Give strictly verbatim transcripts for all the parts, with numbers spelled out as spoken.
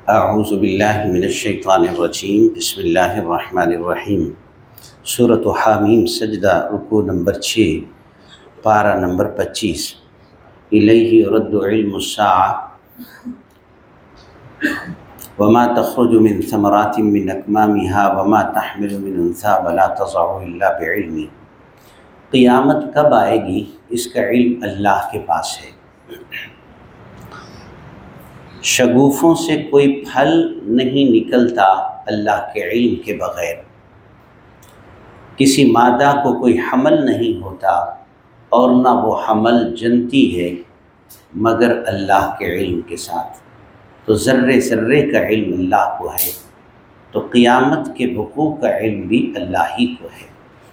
اعوذ باللہ من الشیطان الرجیم، بسم اللہ الرحمن الرحیم۔ سورۃ حامیم سجدہ، رکوع نمبر چھ، پارہ نمبر پچیس۔ الیہ یرد علم الساعہ وما تخرج من ثمرات من اکمامها وما تحمل من انثی ولا تضع الا بعلمہ۔ قیامت کب آئے گی اس کا علم اللہ کے پاس ہے۔ شگوفوں سے کوئی پھل نہیں نکلتا اللہ کے علم کے بغیر، کسی مادہ کو کوئی حمل نہیں ہوتا اور نہ وہ حمل جنتی ہے مگر اللہ کے علم کے ساتھ۔ تو ذرے ذرے کا علم اللہ کو ہے، تو قیامت کے وقوع کا علم بھی اللہ ہی کو ہے۔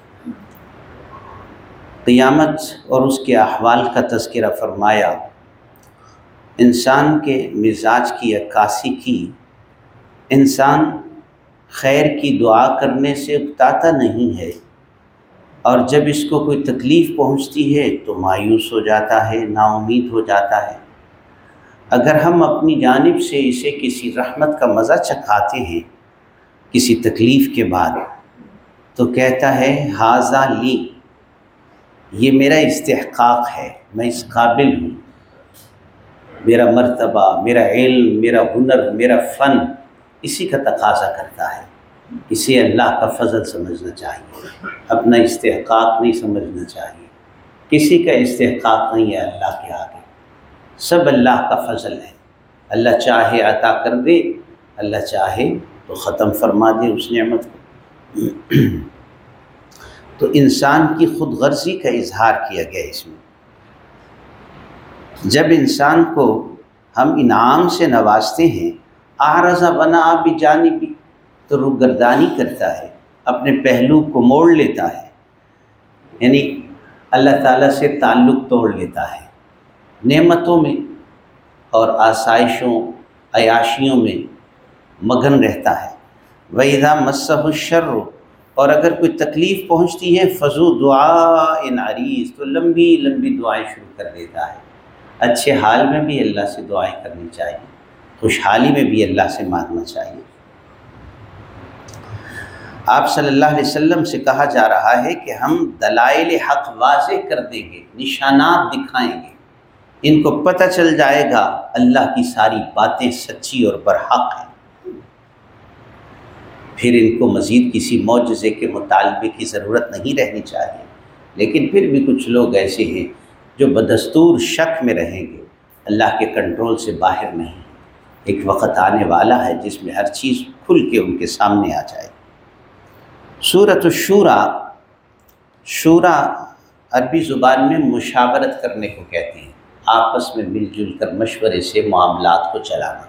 قیامت اور اس کے احوال کا تذکرہ فرمایا۔ انسان کے مزاج کی عکاسی کی، انسان خیر کی دعا کرنے سے اکتاتا نہیں ہے، اور جب اس کو کوئی تکلیف پہنچتی ہے تو مایوس ہو جاتا ہے، نا امید ہو جاتا ہے۔ اگر ہم اپنی جانب سے اسے کسی رحمت کا مزہ چکھاتے ہیں کسی تکلیف کے بعد، تو کہتا ہے ھذا لی، یہ میرا استحقاق ہے، میں اس قابل ہوں، میرا مرتبہ، میرا علم، میرا ہنر، میرا فن اسی کا تقاضا کرتا ہے۔ اسے اللہ کا فضل سمجھنا چاہیے، اپنا استحقاق نہیں سمجھنا چاہیے۔ کسی کا استحقاق نہیں ہے اللہ کے آگے، سب اللہ کا فضل ہے۔ اللہ چاہے عطا کر دے، اللہ چاہے تو ختم فرما دے اس نعمت کو۔ تو انسان کی خود غرضی کا اظہار کیا گیا اس میں۔ جب انسان کو ہم انعام سے نوازتے ہیں، اعرض بنا بجانبی، تو روگردانی کرتا ہے، اپنے پہلو کو موڑ لیتا ہے، یعنی اللہ تعالیٰ سے تعلق توڑ لیتا ہے، نعمتوں میں اور آسائشوں عیاشیوں میں مگن رہتا ہے۔ وَإِذَا مَسَّهُ الشَّرُّ، اور اگر کوئی تکلیف پہنچتی ہے، فَذُو دُعَاءٍ عَرِيضٍ، تو لمبی لمبی دعائیں شروع کر دیتا ہے۔ اچھے حال میں بھی اللہ سے دعائیں کرنی چاہیے، خوشحالی میں بھی اللہ سے مانگنا چاہیے۔ آپ صلی اللہ علیہ وسلم سے کہا جا رہا ہے کہ ہم دلائل حق واضح کر دیں گے، نشانات دکھائیں گے، ان کو پتہ چل جائے گا اللہ کی ساری باتیں سچی اور برحق ہیں۔ پھر ان کو مزید کسی معجزے کے مطالبے کی ضرورت نہیں رہنی چاہیے، لیکن پھر بھی کچھ لوگ ایسے ہیں جو بدستور شک میں رہیں گے، اللہ کے کنٹرول سے باہر نہیں۔ ایک وقت آنے والا ہے جس میں ہر چیز کھل کے ان کے سامنے آ جائے۔ سورۃ الشورى، شورا عربی زبان میں مشاورت کرنے کو کہتے ہیں، آپس میں مل جل کر مشورے سے معاملات کو چلانا۔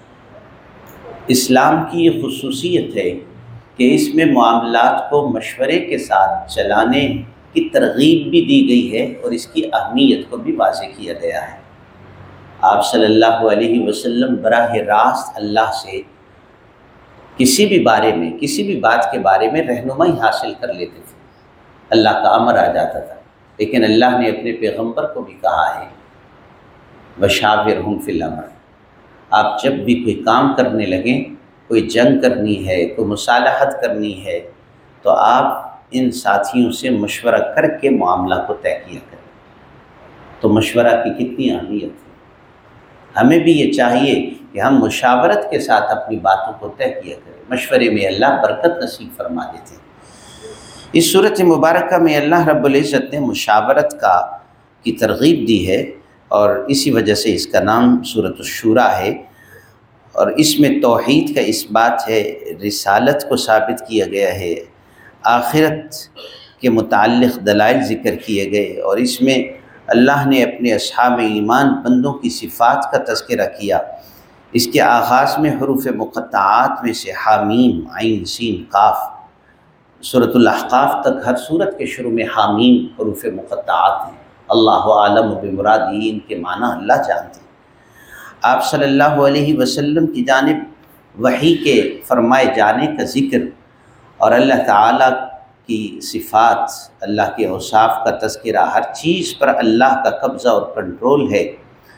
اسلام کی یہ خصوصیت ہے کہ اس میں معاملات کو مشورے کے ساتھ چلانے کی ترغیب بھی دی گئی ہے، اور اس کی اہمیت کو بھی واضح کیا گیا ہے۔ آپ صلی اللہ علیہ وسلم براہ راست اللہ سے کسی بھی بارے میں، کسی بھی بات کے بارے میں رہنمائی حاصل کر لیتے تھے، اللہ کا امر آ جاتا تھا۔ لیکن اللہ نے اپنے پیغمبر کو بھی کہا ہے وَشَاوِرْهُمْ فِي الْأَمْرِ، آپ جب بھی کوئی کام کرنے لگیں، کوئی جنگ کرنی ہے، کوئی مصالحت کرنی ہے، تو آپ ان ساتھیوں سے مشورہ کر کے معاملہ کو طے کیا کریں۔ تو مشورہ کی کتنی اہمیت ہے۔ ہمیں بھی یہ چاہیے کہ ہم مشاورت کے ساتھ اپنی باتوں کو طے کیا کریں، مشورے میں اللہ برکت نصیب فرما دیتے ہیں۔ اس صورت مبارکہ میں اللہ رب العزت نے مشاورت کا کی ترغیب دی ہے، اور اسی وجہ سے اس کا نام سورۃ الشورى ہے، اور اس میں توحید کا اس بات ہے، رسالت کو ثابت کیا گیا ہے، آخرت کے متعلق دلائل ذکر کیے گئے، اور اس میں اللہ نے اپنے اصحاب ایمان بندوں کی صفات کا تذکرہ کیا۔ اس کے آغاز میں حروف مقطعات میں سے حامیم، عین، سین، قاف، سورۃ الاحقاف تک ہر سورت کے شروع میں حامیم حروف مقطعات ہیں۔ اللہ عالم بمرادہ، ان کے معنی اللہ جانتے ہیں۔ آپ صلی اللہ علیہ وسلم کی جانب وحی کے فرمائے جانے کا ذکر اور اللہ تعالیٰ کی صفات، اللہ کے اوصاف کا تذکرہ، ہر چیز پر اللہ کا قبضہ اور کنٹرول ہے۔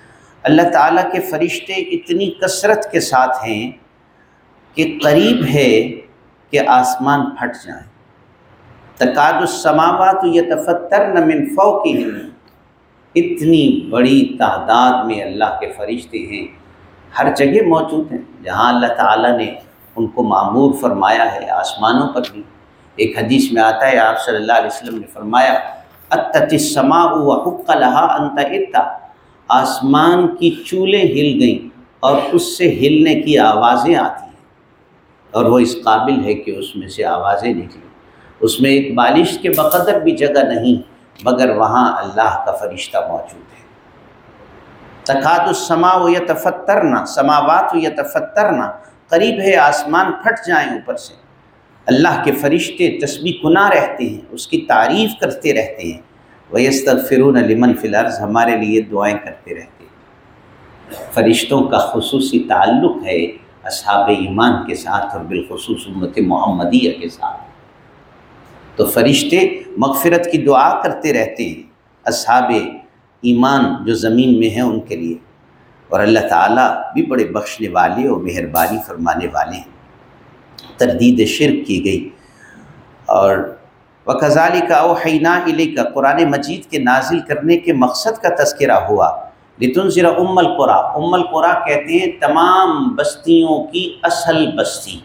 اللہ تعالیٰ کے فرشتے اتنی کثرت کے ساتھ ہیں کہ قریب ہے کہ آسمان پھٹ جائیں۔ تکاد السماوات یتفطرن من فوقہن، اتنی بڑی تعداد میں اللہ کے فرشتے ہیں، ہر جگہ موجود ہیں جہاں اللہ تعالیٰ نے ان کو معمور فرمایا ہے، آسمانوں پر بھی۔ ایک حدیث میں آتا ہے آپ صلی اللہ علیہ وسلم نے فرمایا اتت السماء وحق لها ان تئت، آسمان کی چولیں ہل گئیں اور اس سے ہلنے کی آوازیں آتی ہیں، اور وہ اس قابل ہے کہ اس میں سے آوازیں نکلیں۔ اس میں ایک بالش کے بقدر بھی جگہ نہیں مگر وہاں اللہ کا فرشتہ موجود ہے۔ تکاد السماء یتفطرن، سماوات یتفطرن، قریب ہے آسمان پھٹ جائیں اوپر سے۔ اللہ کے فرشتے تسبیح گنا رہتے ہیں، اس کی تعریف کرتے رہتے ہیں۔ وَيَسْتَغْفِرُونَ لِمَنْ فِي الْأَرْضِ، ہمارے لیے دعائیں کرتے رہتے ہیں۔ فرشتوں کا خصوصی تعلق ہے اصحاب ایمان کے ساتھ اور بالخصوص امت محمدیہ کے ساتھ۔ تو فرشتے مغفرت کی دعا کرتے رہتے ہیں اصحاب ایمان جو زمین میں ہیں ان کے لیے، اور اللہ تعالیٰ بھی بڑے بخشنے والے اور مہربانی فرمانے والے ہیں۔ تردید شرک کی گئی۔ اور وَكَذَلِكَ أَوْحَيْنَا إِلَيْكَ، قرآن مجید کے نازل کرنے کے مقصد کا تذکرہ ہوا۔ لِتُنذِرَ أُمَّ الْقُرَىٰ، أُمَّ الْقُرَىٰ کہتے ہیں تمام بستیوں کی اصل بستی،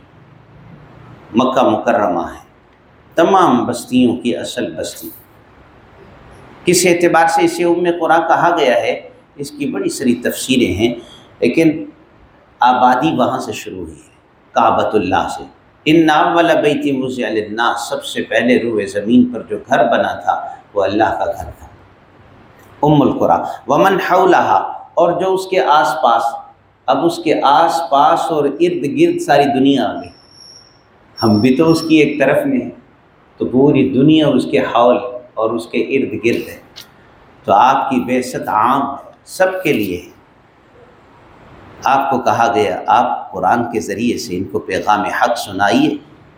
مکہ مکرمہ ہے، تمام بستیوں کی اصل بستی۔ کس اعتبار سے اسے ام قریٰ کہا گیا ہے، اس کی بڑی ساری تفسیریں ہیں، لیکن آبادی وہاں سے شروع ہوئی ہے، کعبۃ اللہ سے۔ ان اول بیت وضع للناس، سب سے پہلے روئے زمین پر جو گھر بنا تھا وہ اللہ کا گھر تھا، ام القریٰ۔ ومن حولہا، اور جو اس کے آس پاس، اب اس کے آس پاس اور ارد گرد ساری دنیا آ گئی، ہم بھی تو اس کی ایک طرف میں ہیں، تو پوری دنیا اس کے حول اور اس کے ارد گرد ہے۔ تو آپ کی بعثت عام سب کے لیے ہے۔ آپ کو کہا گیا آپ قرآن کے ذریعے سے ان کو پیغام حق سنائیے۔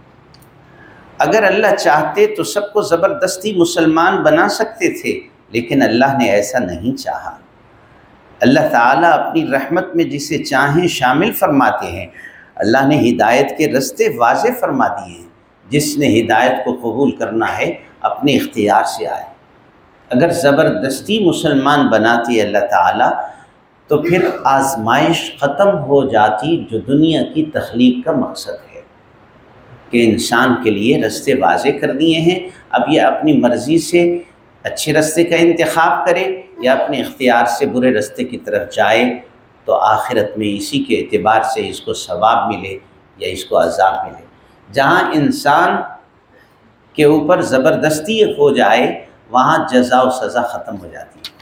اگر اللہ چاہتے تو سب کو زبردستی مسلمان بنا سکتے تھے، لیکن اللہ نے ایسا نہیں چاہا۔ اللہ تعالیٰ اپنی رحمت میں جسے چاہیں شامل فرماتے ہیں۔ اللہ نے ہدایت کے رستے واضح فرما دیے ہیں، جس نے ہدایت کو قبول کرنا ہے اپنے اختیار سے آئے۔ اگر زبردستی مسلمان بناتی اللہ تعالیٰ تو پھر آزمائش ختم ہو جاتی جو دنیا کی تخلیق کا مقصد ہے، کہ انسان کے لیے رستے واضح کر دیے ہیں، اب یہ اپنی مرضی سے اچھے رستے کا انتخاب کرے یا اپنے اختیار سے برے رستے کی طرف جائے، تو آخرت میں اسی کے اعتبار سے اس کو ثواب ملے یا اس کو عذاب ملے۔ جہاں انسان کے اوپر زبردستی ہو جائے وہاں جزا و سزا ختم ہو جاتی ہے۔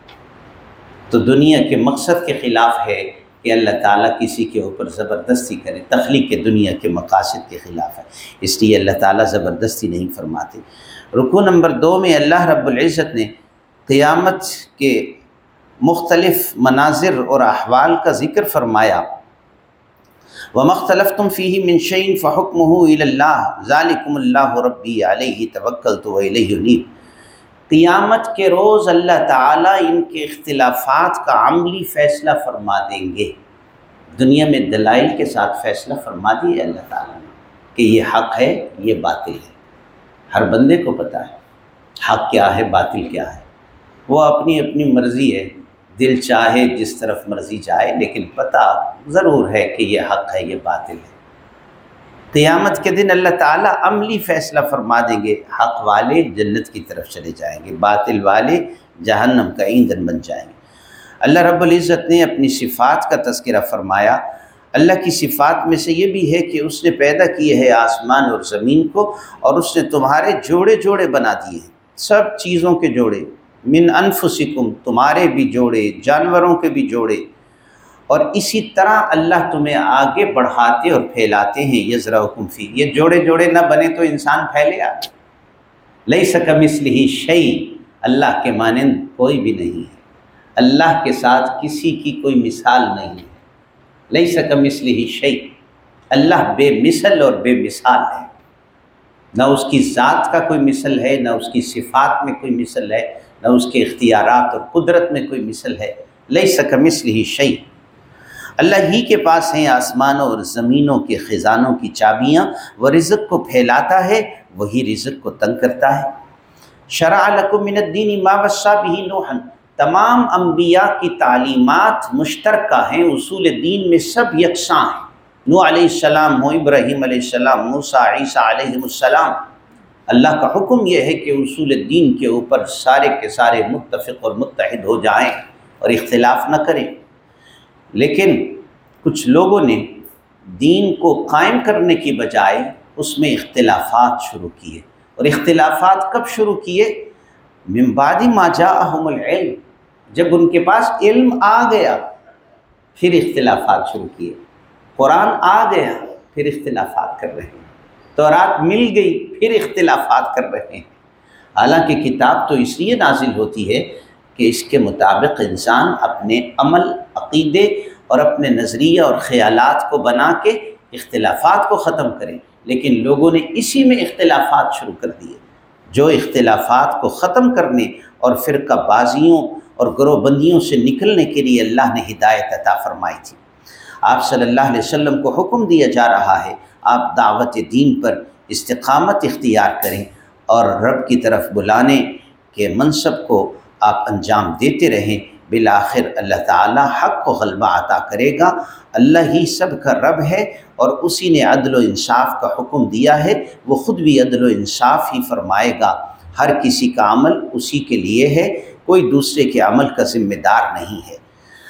تو دنیا کے مقصد کے خلاف ہے کہ اللہ تعالیٰ کسی کے اوپر زبردستی کرے، تخلیق کے دنیا کے مقاصد کے خلاف ہے، اس لیے اللہ تعالیٰ زبردستی نہیں فرماتے۔ رکوع نمبر دو میں اللہ رب العزت نے قیامت کے مختلف مناظر اور احوال کا ذکر فرمایا۔ وَمَا اخْتَلَفْتُمْ فِيهِ مِنْ شَيْءٍ فَحُكْمُهُ إِلَى اللَّهِ ذَلِكُمُ اللَّهُ رَبِّي عَلَيْهِ تَوَكَّلْتُ وَإِلَيْهِ أُنِيبُ۔ قیامت کے روز اللہ تعالیٰ ان کے اختلافات کا عملی فیصلہ فرما دیں گے۔ دنیا میں دلائل کے ساتھ فیصلہ فرما دیے اللہ تعالیٰ نے کہ یہ حق ہے، یہ باطل ہے۔ ہر بندے کو پتہ ہے حق کیا ہے، باطل کیا ہے، وہ اپنی اپنی مرضی ہے، دل چاہے جس طرف مرضی جائے، لیکن پتہ ضرور ہے کہ یہ حق ہے، یہ باطل ہے۔ قیامت کے دن اللہ تعالیٰ عملی فیصلہ فرما دیں گے، حق والے جنت کی طرف چلے جائیں گے، باطل والے جہنم کا ایندھن بن جائیں گے۔ اللہ رب العزت نے اپنی صفات کا تذکرہ فرمایا۔ اللہ کی صفات میں سے یہ بھی ہے کہ اس نے پیدا کیے ہے آسمان اور زمین کو، اور اس نے تمہارے جوڑے جوڑے بنا دیے ہیں، سب چیزوں کے جوڑے، من انفسکم، تمہارے بھی جوڑے، جانوروں کے بھی جوڑے، اور اسی طرح اللہ تمہیں آگے بڑھاتے اور پھیلاتے ہیں۔ یزرعکم فی، یہ جوڑے جوڑے نہ بنے تو انسان پھیلے آ۔ لیس کمثلہ شیء، اللہ کے مانند کوئی بھی نہیں ہے، اللہ کے ساتھ کسی کی کوئی مثال نہیں ہے۔ لیس کمثلہ شیء، اللہ بے مثل اور بے مثال ہے، نہ اس کی ذات کا کوئی مثل ہے، نہ اس کی صفات میں کوئی مثل ہے، نہ اس کے اختیارات اور قدرت میں کوئی مثل ہے۔ لیس کمثلہ شیء، اللہ ہی کے پاس ہیں آسمانوں اور زمینوں کے خزانوں کی چابیاں، وہ رزق کو پھیلاتا ہے، وہی رزق کو تنگ کرتا ہے۔ شرع لکم من الدین ما وصی بہ نوحا، تمام انبیاء کی تعلیمات مشترکہ ہیں، اصول دین میں سب یکساں ہیں۔ نوح علیہ السلام ہو، ابراہیم علیہ السلام، موسیٰ، عیسیٰ علیہ السلام، اللہ کا حکم یہ ہے کہ اصول دین کے اوپر سارے کے سارے متفق اور متحد ہو جائیں اور اختلاف نہ کریں۔ لیکن کچھ لوگوں نے دین کو قائم کرنے کی بجائے اس میں اختلافات شروع کیے، اور اختلافات کب شروع کیے؟ من بعد ما جاءہم العلم، جب ان کے پاس علم آ گیا پھر اختلافات شروع کیے۔ قرآن آ گیا پھر اختلافات کر رہے ہیں، تورات مل گئی پھر اختلافات کر رہے ہیں۔ حالانکہ کتاب تو اس لیے نازل ہوتی ہے کہ اس کے مطابق انسان اپنے عمل، عقیدے اور اپنے نظریہ اور خیالات کو بنا کے اختلافات کو ختم کریں، لیکن لوگوں نے اسی میں اختلافات شروع کر دیے۔ جو اختلافات کو ختم کرنے اور فرقہ بازیوں اور گروہ بندیوں سے نکلنے کے لیے اللہ نے ہدایت عطا فرمائی تھی۔ آپ صلی اللہ علیہ وسلم کو حکم دیا جا رہا ہے آپ دعوت دین پر استقامت اختیار کریں اور رب کی طرف بلانے کے منصب کو آپ انجام دیتے رہیں، بالآخر اللہ تعالی حق کو غلبہ عطا کرے گا۔ اللہ ہی سب کا رب ہے اور اسی نے عدل و انصاف کا حکم دیا ہے، وہ خود بھی عدل و انصاف ہی فرمائے گا۔ ہر کسی کا عمل اسی کے لیے ہے، کوئی دوسرے کے عمل کا ذمہ دار نہیں ہے۔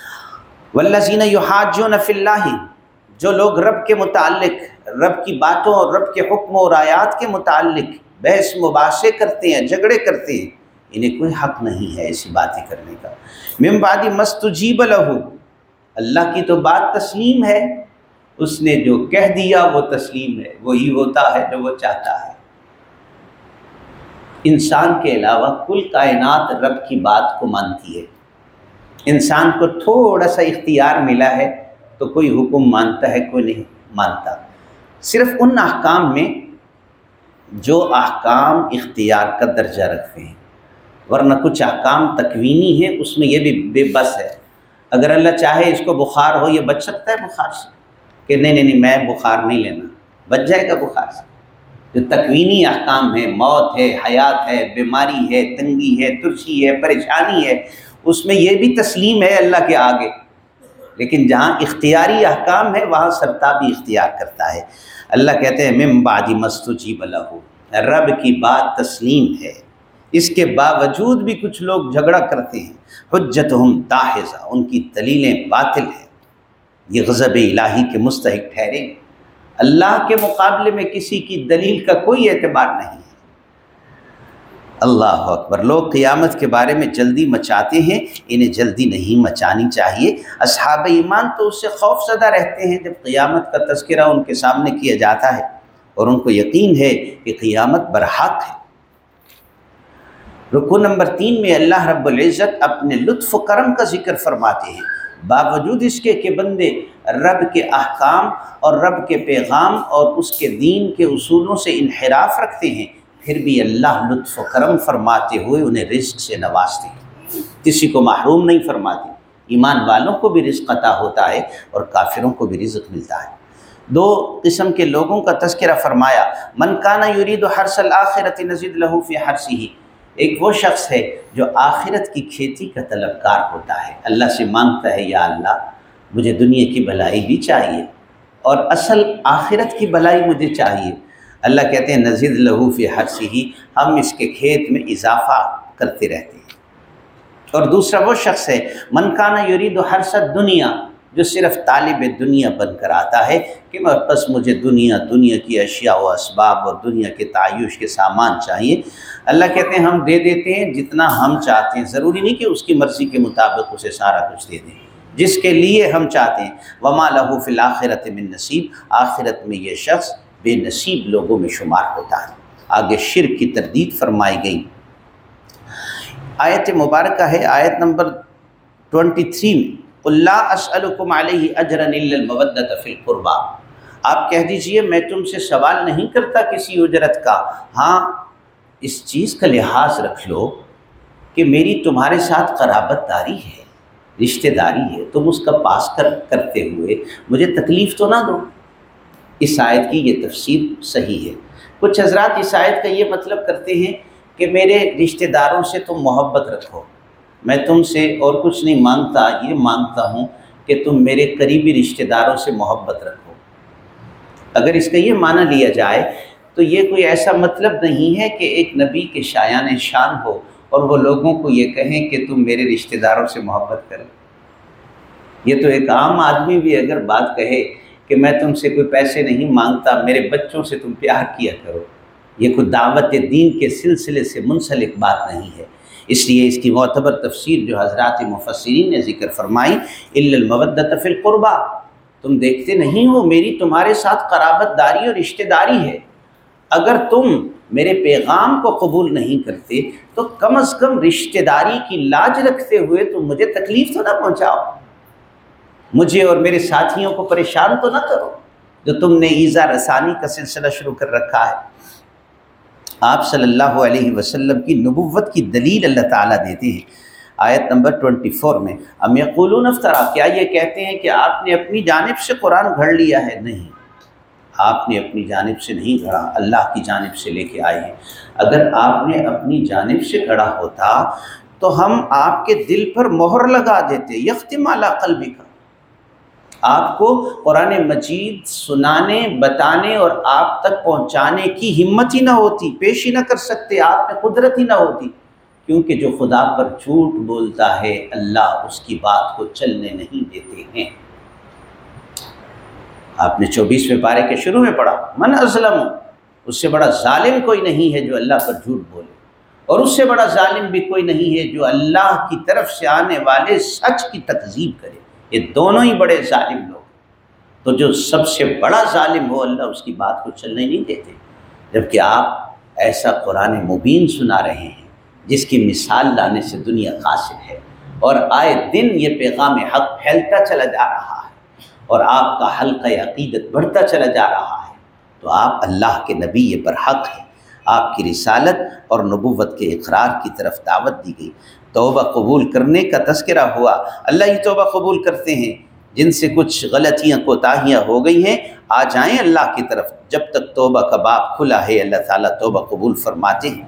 والذین یحاجون فی اللہ، جو لوگ رب کے متعلق، رب کی باتوں اور رب کے حکم اور آیات کے متعلق بحث مباحثے کرتے ہیں، جھگڑے کرتے ہیں، انہیں کوئی حق نہیں ہے ایسی باتیں کرنے کا۔ من بعد ما استجیب لہ، اللہ کی تو بات تسلیم ہے، اس نے جو کہہ دیا وہ تسلیم ہے، وہی ہوتا ہے جو وہ چاہتا ہے۔ انسان کے علاوہ کل کائنات رب کی بات کو مانتی ہے۔ انسان کو تھوڑا سا اختیار ملا ہے تو کوئی حکم مانتا ہے، کوئی نہیں مانتا، صرف ان احکام میں جو احکام اختیار کا درجہ رکھتے ہیں، ورنہ کچھ احکام تکوینی ہیں، اس میں یہ بھی بے بس ہے۔ اگر اللہ چاہے اس کو بخار ہو، یہ بچ سکتا ہے بخار سے؟ کہ نہیں نہیں نہیں میں بخار نہیں لینا، بچ جائے گا بخار سے۔ جو تکوینی احکام ہے، موت ہے، حیات ہے، بیماری ہے، تنگی ہے، ترسی ہے، پریشانی ہے، اس میں یہ بھی تسلیم ہے اللہ کے آگے۔ لیکن جہاں اختیاری احکام ہے وہاں سرتابی اختیار کرتا ہے۔ اللہ کہتے ہیں من بعد ما استجیب لہ، رب کی بات تسلیم ہے، اس کے باوجود بھی کچھ لوگ جھگڑا کرتے ہیں۔ حجتہم داحضہ، ان کی دلیلیں باطل ہیں، یہ غضب الہی کے مستحق ٹھہریں۔ اللہ کے مقابلے میں کسی کی دلیل کا کوئی اعتبار نہیں ہے۔ اللہ اکبر۔ لوگ قیامت کے بارے میں جلدی مچاتے ہیں، انہیں جلدی نہیں مچانی چاہیے۔ اصحاب ایمان تو اس سے خوف زدہ رہتے ہیں جب قیامت کا تذکرہ ان کے سامنے کیا جاتا ہے، اور ان کو یقین ہے کہ قیامت برحق ہے۔ رکوع نمبر تین میں اللہ رب العزت اپنے لطف و کرم کا ذکر فرماتے ہیں، باوجود اس کے کہ بندے رب کے احکام اور رب کے پیغام اور اس کے دین کے اصولوں سے انحراف رکھتے ہیں، پھر بھی اللہ لطف و کرم فرماتے ہوئے انہیں رزق سے نوازتے ہیں، کسی کو محروم نہیں فرماتے۔ ایمان والوں کو بھی رزق عطا ہوتا ہے اور کافروں کو بھی رزق ملتا ہے۔ دو قسم کے لوگوں کا تذکرہ فرمایا، من کان یرید حرث الآخرۃ نزد لہ فی حرثہ، ایک وہ شخص ہے جو آخرت کی کھیتی کا طلبکار ہوتا ہے، اللہ سے مانگتا ہے یا اللہ مجھے دنیا کی بھلائی بھی چاہیے اور اصل آخرت کی بھلائی مجھے چاہیے۔ اللہ کہتے ہیں نزد لہ فی حرثہ، ہم اس کے کھیت میں اضافہ کرتے رہتے ہیں۔ اور دوسرا وہ شخص ہے من کان یرید حرث الدنیا، جو صرف طالب دنیا بن کر آتا ہے کہ بس مجھے دنیا دنیا کی اشیاء و اسباب اور دنیا کے تعیش کے سامان چاہیے۔ اللہ کہتے ہیں ہم دے دیتے ہیں جتنا ہم چاہتے ہیں، ضروری نہیں کہ اس کی مرضی کے مطابق اسے سارا کچھ دے دیں، جس کے لیے ہم چاہتے ہیں۔ وما لہ فی الآخرۃ من نصیب، آخرت میں یہ شخص بے نصیب لوگوں میں شمار ہوتا ہے۔ آگے شرک کی تردید فرمائی گئی۔ آیت مبارکہ ہے آیت نمبر تیئیس میں، قل لا اسألکم علیہ اجرا الا المودۃ فی القربی، آپ کہہ دیجئے میں تم سے سوال نہیں کرتا کسی اجرت کا، ہاں اس چیز کا لحاظ رکھ لو کہ میری تمہارے ساتھ قرابت داری ہے، رشتہ داری ہے، تم اس کا پاس کر کرتے ہوئے مجھے تکلیف تو نہ دو۔ اس آیت کی یہ تفسیر صحیح ہے۔ کچھ حضرات اس آیت کا یہ مطلب کرتے ہیں کہ میرے رشتہ داروں سے تم محبت رکھو، میں تم سے اور کچھ نہیں مانگتا، یہ مانگتا ہوں کہ تم میرے قریبی رشتہ داروں سے محبت رکھو۔ اگر اس کا یہ معنی لیا جائے تو یہ کوئی ایسا مطلب نہیں ہے کہ ایک نبی کے شایان شان ہو اور وہ لوگوں کو یہ کہیں کہ تم میرے رشتہ داروں سے محبت کرو۔ یہ تو ایک عام آدمی بھی اگر بات کہے کہ میں تم سے کوئی پیسے نہیں مانگتا، میرے بچوں سے تم پیار کیا کرو، یہ کوئی دعوت دین کے سلسلے سے منسلک بات نہیں ہے۔ اس لیے اس کی معتبر تفسیر جو حضرات مفسرین نے ذکر فرمائی، الا المودۃ فی القربى، تم دیکھتے نہیں ہو میری تمہارے ساتھ قرابت داری اور رشتہ داری ہے، اگر تم میرے پیغام کو قبول نہیں کرتے تو کم از کم رشتہ داری کی لاج رکھتے ہوئے تم مجھے تکلیف تو نہ پہنچاؤ، مجھے اور میرے ساتھیوں کو پریشان تو نہ کرو، جو تم نے ایذا رسانی کا سلسلہ شروع کر رکھا ہے۔ آپ صلی اللہ علیہ وسلم کی نبوت کی دلیل اللہ تعالیٰ دیتے ہیں آیت نمبر چوبیس میں، ام یقولون افترا، کیا یہ کہتے ہیں کہ آپ نے اپنی جانب سے قرآن گھڑ لیا ہے؟ نہیں، آپ نے اپنی جانب سے نہیں گھڑا، اللہ کی جانب سے لے کے آئے ہیں۔ اگر آپ نے اپنی جانب سے گھڑا ہوتا تو ہم آپ کے دل پر مہر لگا دیتے، یختم علی قلبک، آپ کو قرآن مجید سنانے، بتانے اور آپ تک پہنچانے کی ہمت ہی نہ ہوتی، پیش ہی نہ کر سکتے، آپ میں قدرت ہی نہ ہوتی، کیونکہ جو خدا پر جھوٹ بولتا ہے اللہ اس کی بات کو چلنے نہیں دیتے ہیں۔ آپ نے چوبیسویں پارے کے شروع میں پڑھا، من اظلم، اس سے بڑا ظالم کوئی نہیں ہے جو اللہ پر جھوٹ بولے، اور اس سے بڑا ظالم بھی کوئی نہیں ہے جو اللہ کی طرف سے آنے والے سچ کی تکذیب کرے، یہ دونوں ہی بڑے ظالم لوگ، تو جو سب سے بڑا ظالم ہو اللہ اس کی بات کو چلنے نہیں دیتے، جبکہ آپ ایسا قرآن مبین سنا رہے ہیں جس کی مثال لانے سے دنیا قاصر ہے، اور آئے دن یہ پیغام حق پھیلتا چلا جا رہا ہے اور آپ کا حلقہ عقیدت بڑھتا چلا جا رہا ہے، تو آپ اللہ کے نبی برحق ہیں، آپ کی رسالت اور نبوت کے اقرار کی طرف دعوت دی گئی، توبہ قبول کرنے کا تذکرہ ہوا، اللہ ہی توبہ قبول کرتے ہیں، جن سے کچھ غلطیاں کوتاہیاں ہو گئی ہیں آ جائیں اللہ کی طرف، جب تک توبہ کا باب کھلا ہے اللہ تعالیٰ توبہ قبول فرماتے ہیں۔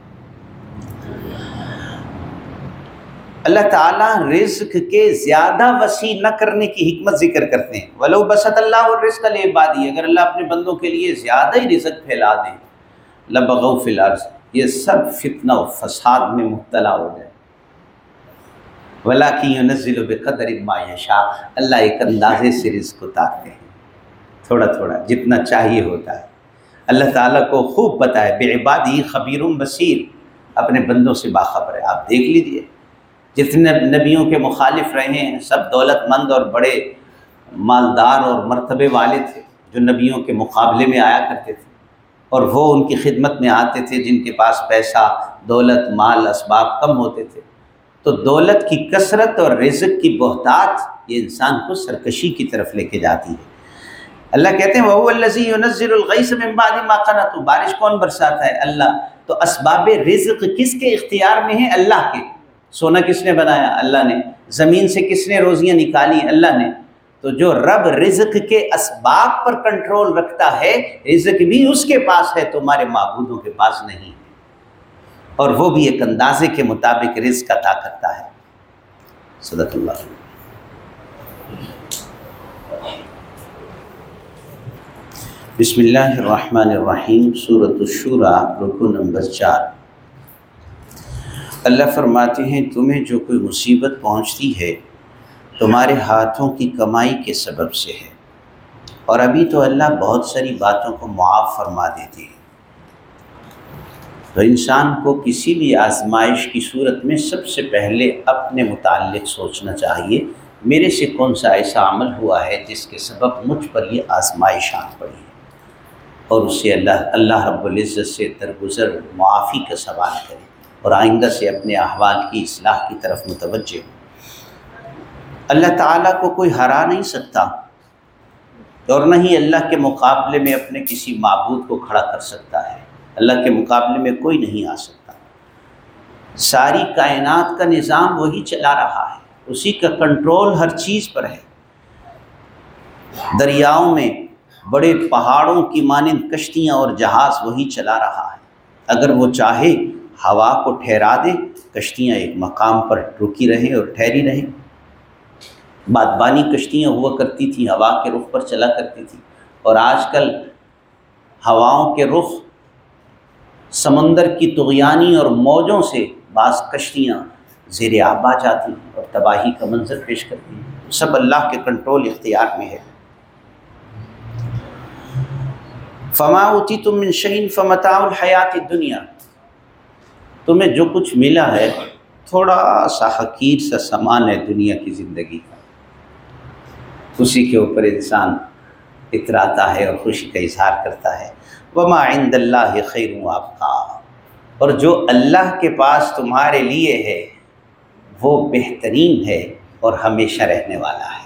اللہ تعالیٰ رزق کے زیادہ وسیع نہ کرنے کی حکمت ذکر کرتے ہیں، وَلَوْ بَسَطَ اللَّهُ الرِّزْقَ لِعِبَادِهِ، اگر اللہ اپنے بندوں کے لیے زیادہ ہی رزق پھیلا دیں، لَبَغَوْا فِي الْأَرْضِ، یہ سب فتنہ و فساد میں مبتلا ہو جائے، وَلَٰكِن يُنَزِّلُ بِقَدْرٍ مَا يَشَاءُ، اللہ ایک اندازے سے رزق اتارتے ہیں، تھوڑا تھوڑا جتنا چاہیے ہوتا ہے، اللہ تعالیٰ کو خوب پتہ ہے، بِعِبَادِهِ خَبِيرٌ بَصِيرٌ، اپنے بندوں سے باخبر ہے، آپ دیکھ لیجئے جتنے نبیوں کے مخالف رہے ہیں سب دولت مند اور بڑے مالدار اور مرتبے والے تھے، جو نبیوں کے مقابلے میں آیا کرتے تھے، اور وہ ان کی خدمت میں آتے تھے جن کے پاس پیسہ، دولت، مال، اسباب کم ہوتے تھے، تو دولت کی کثرت اور رزق کی بہتات یہ انسان کو سرکشی کی طرف لے کے جاتی ہے۔ اللہ کہتے ہیں وَهُوَ الَّذِي يُنَزِّلُ الْغَيْثَ مِن بَعْدِ مَا قَنَطُوا، بارش کون برساتا ہے؟ اللہ، تو اسباب رزق کس کے اختیار میں ہیں؟ اللہ کے۔ سونا کس نے بنایا؟ اللہ نے۔ زمین سے کس نے روزیاں نکالی؟ اللہ نے۔ تو جو رب رزق کے اسباب پر کنٹرول رکھتا ہے، رزق بھی اس کے پاس ہے، تمہارے معبودوں کے پاس نہیں ہے، اور وہ بھی ایک اندازے کے مطابق رزق عطا کرتا ہے۔ صدق اللہ۔ بسم اللہ الرحمن الرحیم، سورۃ الشورى، رکوع نمبر چار۔ اللہ فرماتے ہیں تمہیں جو کوئی مصیبت پہنچتی ہے تمہارے ہاتھوں کی کمائی کے سبب سے ہے، اور ابھی تو اللہ بہت ساری باتوں کو معاف فرما دیتے ہیں، تو انسان کو کسی بھی آزمائش کی صورت میں سب سے پہلے اپنے متعلق سوچنا چاہیے، میرے سے کون سا ایسا عمل ہوا ہے جس کے سبب مجھ پر یہ آزمائش آن پڑی ہے، اور اس سے اللہ اللہ رب العزت سے درگزر معافی کا سوال کرے، اور آئندہ سے اپنے احوال کی اصلاح کی طرف متوجہ ہو۔ اللہ تعالیٰ کو کوئی ہرا نہیں سکتا، اور نہ ہی اللہ کے مقابلے میں اپنے کسی معبود کو کھڑا کر سکتا ہے، اللہ کے مقابلے میں کوئی نہیں آ سکتا۔ ساری کائنات کا نظام وہی چلا رہا ہے، اسی کا کنٹرول ہر چیز پر ہے۔ دریاؤں میں بڑے پہاڑوں کی مانند کشتیاں اور جہاز وہی چلا رہا ہے۔ اگر وہ چاہے ہوا کو ٹھہرا دے، کشتیاں ایک مقام پر رکی رہیں اور ٹھہری رہیں۔ بادبانی کشتیاں ہوا کرتی تھیں، ہوا کے رخ پر چلا کرتی تھیں، اور آج کل ہواؤں کے رخ سمندر کی طغیانی اور موجوں سے بعض کشتیاں زیر آب آ جاتی ہیں اور تباہی کا منظر پیش کرتی ہیں۔ سب اللہ کے کنٹرول اختیار میں ہے۔ فما اوتیتم من شیء فمتاع الحیات الدنیا، تمہیں جو کچھ ملا ہے تھوڑا سا حقیر سا سامان ہے دنیا کی زندگی کا، اسی کے اوپر انسان اتراتا ہے اور خوشی کا اظہار کرتا ہے۔ وما عند اللہ خیر وابقیٰ، اور جو اللہ کے پاس تمہارے لیے ہے وہ بہترین ہے اور ہمیشہ رہنے والا ہے۔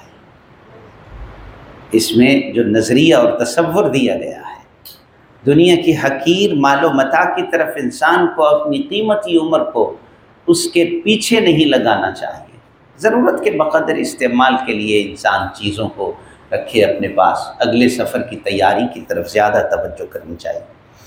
اس میں جو نظریہ اور تصور دیا گیا ہے دنیا کی حقیر مال و متاع کی طرف انسان کو اپنی قیمتی عمر کو اس کے پیچھے نہیں لگانا چاہیے۔ ضرورت کے بقدر استعمال کے لیے انسان چیزوں کو رکھے اپنے پاس، اگلے سفر کی تیاری کی طرف زیادہ توجہ کرنی چاہیے۔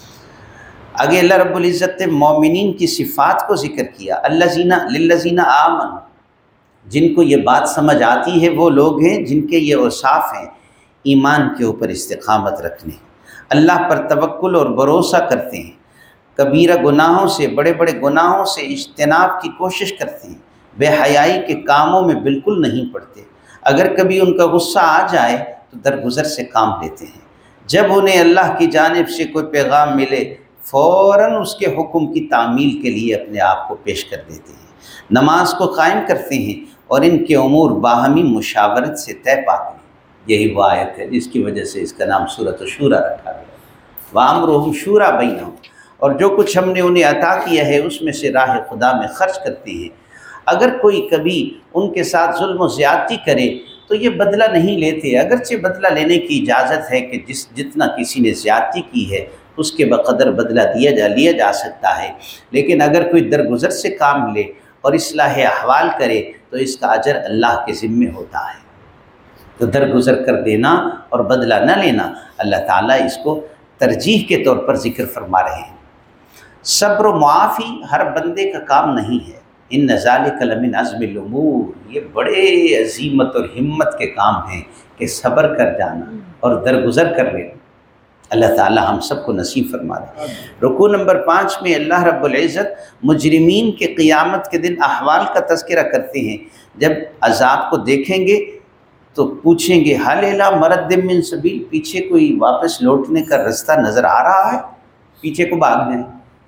آگے اللہ رب العزت نے مومنین کی صفات کو ذکر کیا، الذین للذین آمنوا، جن کو یہ بات سمجھ آتی ہے وہ لوگ ہیں جن کے یہ اوصاف ہیں، ایمان کے اوپر استقامت رکھنے، اللہ پر توکل اور بھروسہ کرتے ہیں، کبیرہ گناہوں سے بڑے بڑے گناہوں سے اجتناب کی کوشش کرتے ہیں، بے حیائی کے کاموں میں بالکل نہیں پڑتے، اگر کبھی ان کا غصہ آ جائے تو درگزر سے کام لیتے ہیں، جب انہیں اللہ کی جانب سے کوئی پیغام ملے فوراً اس کے حکم کی تعمیل کے لیے اپنے آپ کو پیش کر دیتے ہیں، نماز کو قائم کرتے ہیں اور ان کے امور باہمی مشاورت سے طے پاتے ہیں۔ یہی وہ آیت ہے جس کی وجہ سے اس کا نام سورۃ الشورى رکھا گیا، وَأَمْرُهُمْ شُورَىٰ بَيْنَهُمْ، اور جو کچھ ہم نے انہیں عطا کیا ہے اس میں سے راہ خدا میں خرچ کرتے ہیں۔ اگر کوئی کبھی ان کے ساتھ ظلم و زیادتی کرے تو یہ بدلہ نہیں لیتے، اگرچہ بدلہ لینے کی اجازت ہے کہ جس جتنا کسی نے زیادتی کی ہے اس کے بقدر بدلہ دیا جا لیا جا سکتا ہے، لیکن اگر کوئی درگزر سے کام لے اور اصلاح احوال کرے تو اس کا اجر اللہ کے ذمے ہوتا ہے۔ تو درگزر کر دینا اور بدلہ نہ لینا، اللہ تعالیٰ اس کو ترجیح کے طور پر ذکر فرما رہے ہیں۔ صبر و معافی ہر بندے کا کام نہیں ہے، ان ذالک لمن عزم الامور، یہ بڑے عزیمت اور ہمت کے کام ہیں کہ صبر کر جانا اور درگزر کر لینا۔ اللہ تعالی ہم سب کو نصیب فرما دے۔ رکوع نمبر پانچ میں اللہ رب العزت مجرمین کے قیامت کے دن احوال کا تذکرہ کرتے ہیں۔ جب عذاب کو دیکھیں گے تو پوچھیں گے حل الی مرد من سبیل، پیچھے کوئی واپس لوٹنے کا رستہ نظر آ رہا ہے؟ پیچھے کو بھاگ جائیں،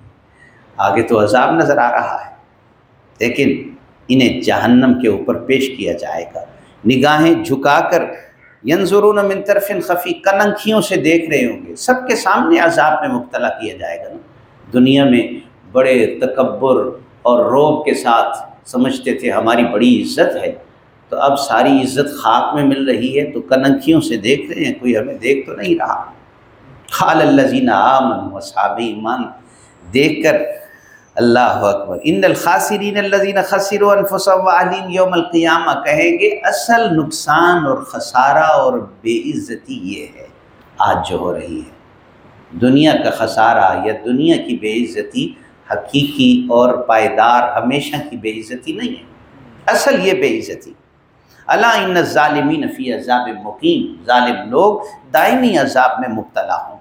آگے تو عذاب نظر آ رہا ہے، لیکن انہیں جہنم کے اوپر پیش کیا جائے گا، نگاہیں جھکا کر ینظرون من طرف خفی، کننکھیوں سے دیکھ رہے ہوں گے، سب کے سامنے عذاب میں مبتلا کیا جائے گا نا۔ دنیا میں بڑے تکبر اور رعب کے ساتھ سمجھتے تھے ہماری بڑی عزت ہے، تو اب ساری عزت خاک میں مل رہی ہے تو کننکھیوں سے دیکھ رہے ہیں، کوئی ہمیں دیکھ تو نہیں رہا۔ قال الذین آمنوا، اصحاب ایمان دیکھ کر اللہ اکبر، ان الخاسرین الذین خسروا انفسهم واہلیم یوم القیامہ، کہیں گے اصل نقصان اور خسارہ اور بے عزتی یہ ہے آج جو ہو رہی ہے۔ دنیا کا خسارہ یا دنیا کی بے عزتی حقیقی اور پائیدار ہمیشہ کی بے عزتی نہیں ہے، اصل یہ بے عزتی۔ الا ان الظالمین فی عذاب مقیم، ظالم لوگ دائمی عذاب میں مبتلا ہوں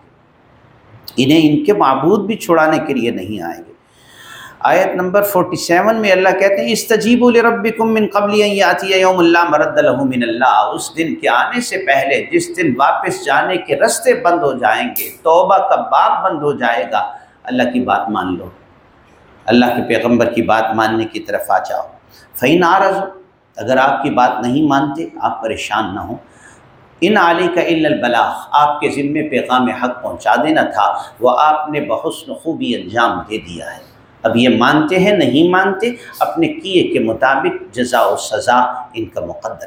گے، انہیں ان کے معبود بھی چھڑانے کے لیے نہیں آئیں گے۔ آیت نمبر سینتالیس میں اللہ کہتے ہیں استجیبوا لربکم من قبل ان یاتی یوم لا مرد لہ من اللہ، اس دن کے آنے سے پہلے جس دن واپس جانے کے رستے بند ہو جائیں گے، توبہ کا باب بند ہو جائے گا، اللہ کی بات مان لو، اللہ کے پیغمبر کی بات ماننے کی طرف آ جاؤ۔ فإن اعرضوا، اگر آپ کی بات نہیں مانتے آپ پریشان نہ ہوں، ان علیک الا البلاغ، آپ کے ذمے پیغام حق پہنچا دینا تھا، وہ آپ نے بحسن خوبی انجام دے دیا ہے۔ اب یہ مانتے ہیں نہیں مانتے، اپنے کیے کے مطابق جزا و سزا ان کا مقدر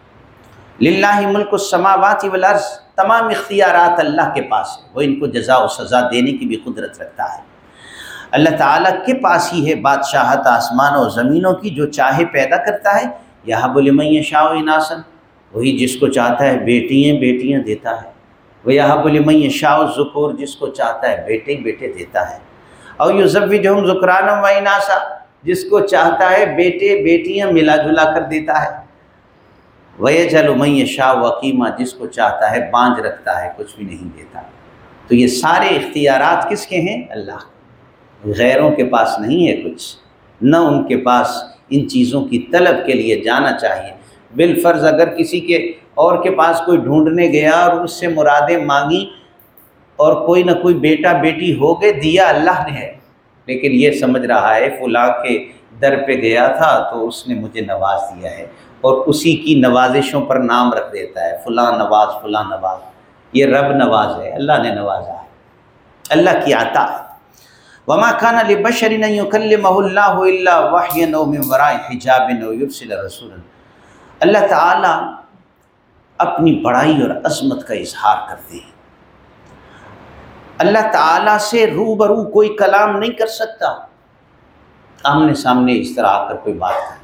ہے۔ للہ ملک السماوات والارض، تمام اختیارات اللہ کے پاس ہیں، وہ ان کو جزا و سزا دینے کی بھی قدرت رکھتا ہے۔ اللہ تعالیٰ کے پاس ہی ہے بادشاہت آسمان و زمینوں کی، جو چاہے پیدا کرتا ہے، یہب لمن یشاء اناثا، وہی جس کو چاہتا ہے بیٹیاں بیٹیاں دیتا ہے، ویہب لمن یشاء الذکور، جس کو چاہتا ہے بیٹے بیٹے دیتا ہے، او یزوجہم ذکرانا و اناثا، جس کو چاہتا ہے بیٹے بیٹیاں ملا جلا کر دیتا ہے، ویجعل من یشاء عقیما، جس کو چاہتا ہے بانجھ رکھتا ہے، کچھ بھی نہیں دیتا۔ تو یہ سارے اختیارات کس کے ہیں؟ اللہ کے، غیروں کے پاس نہیں ہے کچھ، نہ ان کے پاس ان چیزوں کی طلب کے لیے جانا چاہیے۔ بالفرض اگر کسی کے اور کے پاس کوئی ڈھونڈنے گیا اور اس سے مرادیں مانگی اور کوئی نہ کوئی بیٹا بیٹی ہو گئے، دیا اللہ نے ہے، لیکن یہ سمجھ رہا ہے فلاں کے در پہ گیا تھا تو اس نے مجھے نواز دیا ہے، اور اسی کی نوازشوں پر نام رکھ دیتا ہے، فلاں نواز فلاں نواز، یہ رب نواز ہے، اللہ نے نوازا ہے، اللہ کی عطا ہے۔ وما كان لبشر ان يكلمه الله الا وحيا او من وراء حجاب او يرسل رسولا، اللہ تعالیٰ اپنی بڑائی اور عظمت کا اظہار کرتے ہیں۔ اللہ تعالیٰ سے روبرو کوئی کلام نہیں کر سکتا، آمنے سامنے اس طرح آ کر کوئی بات کرے۔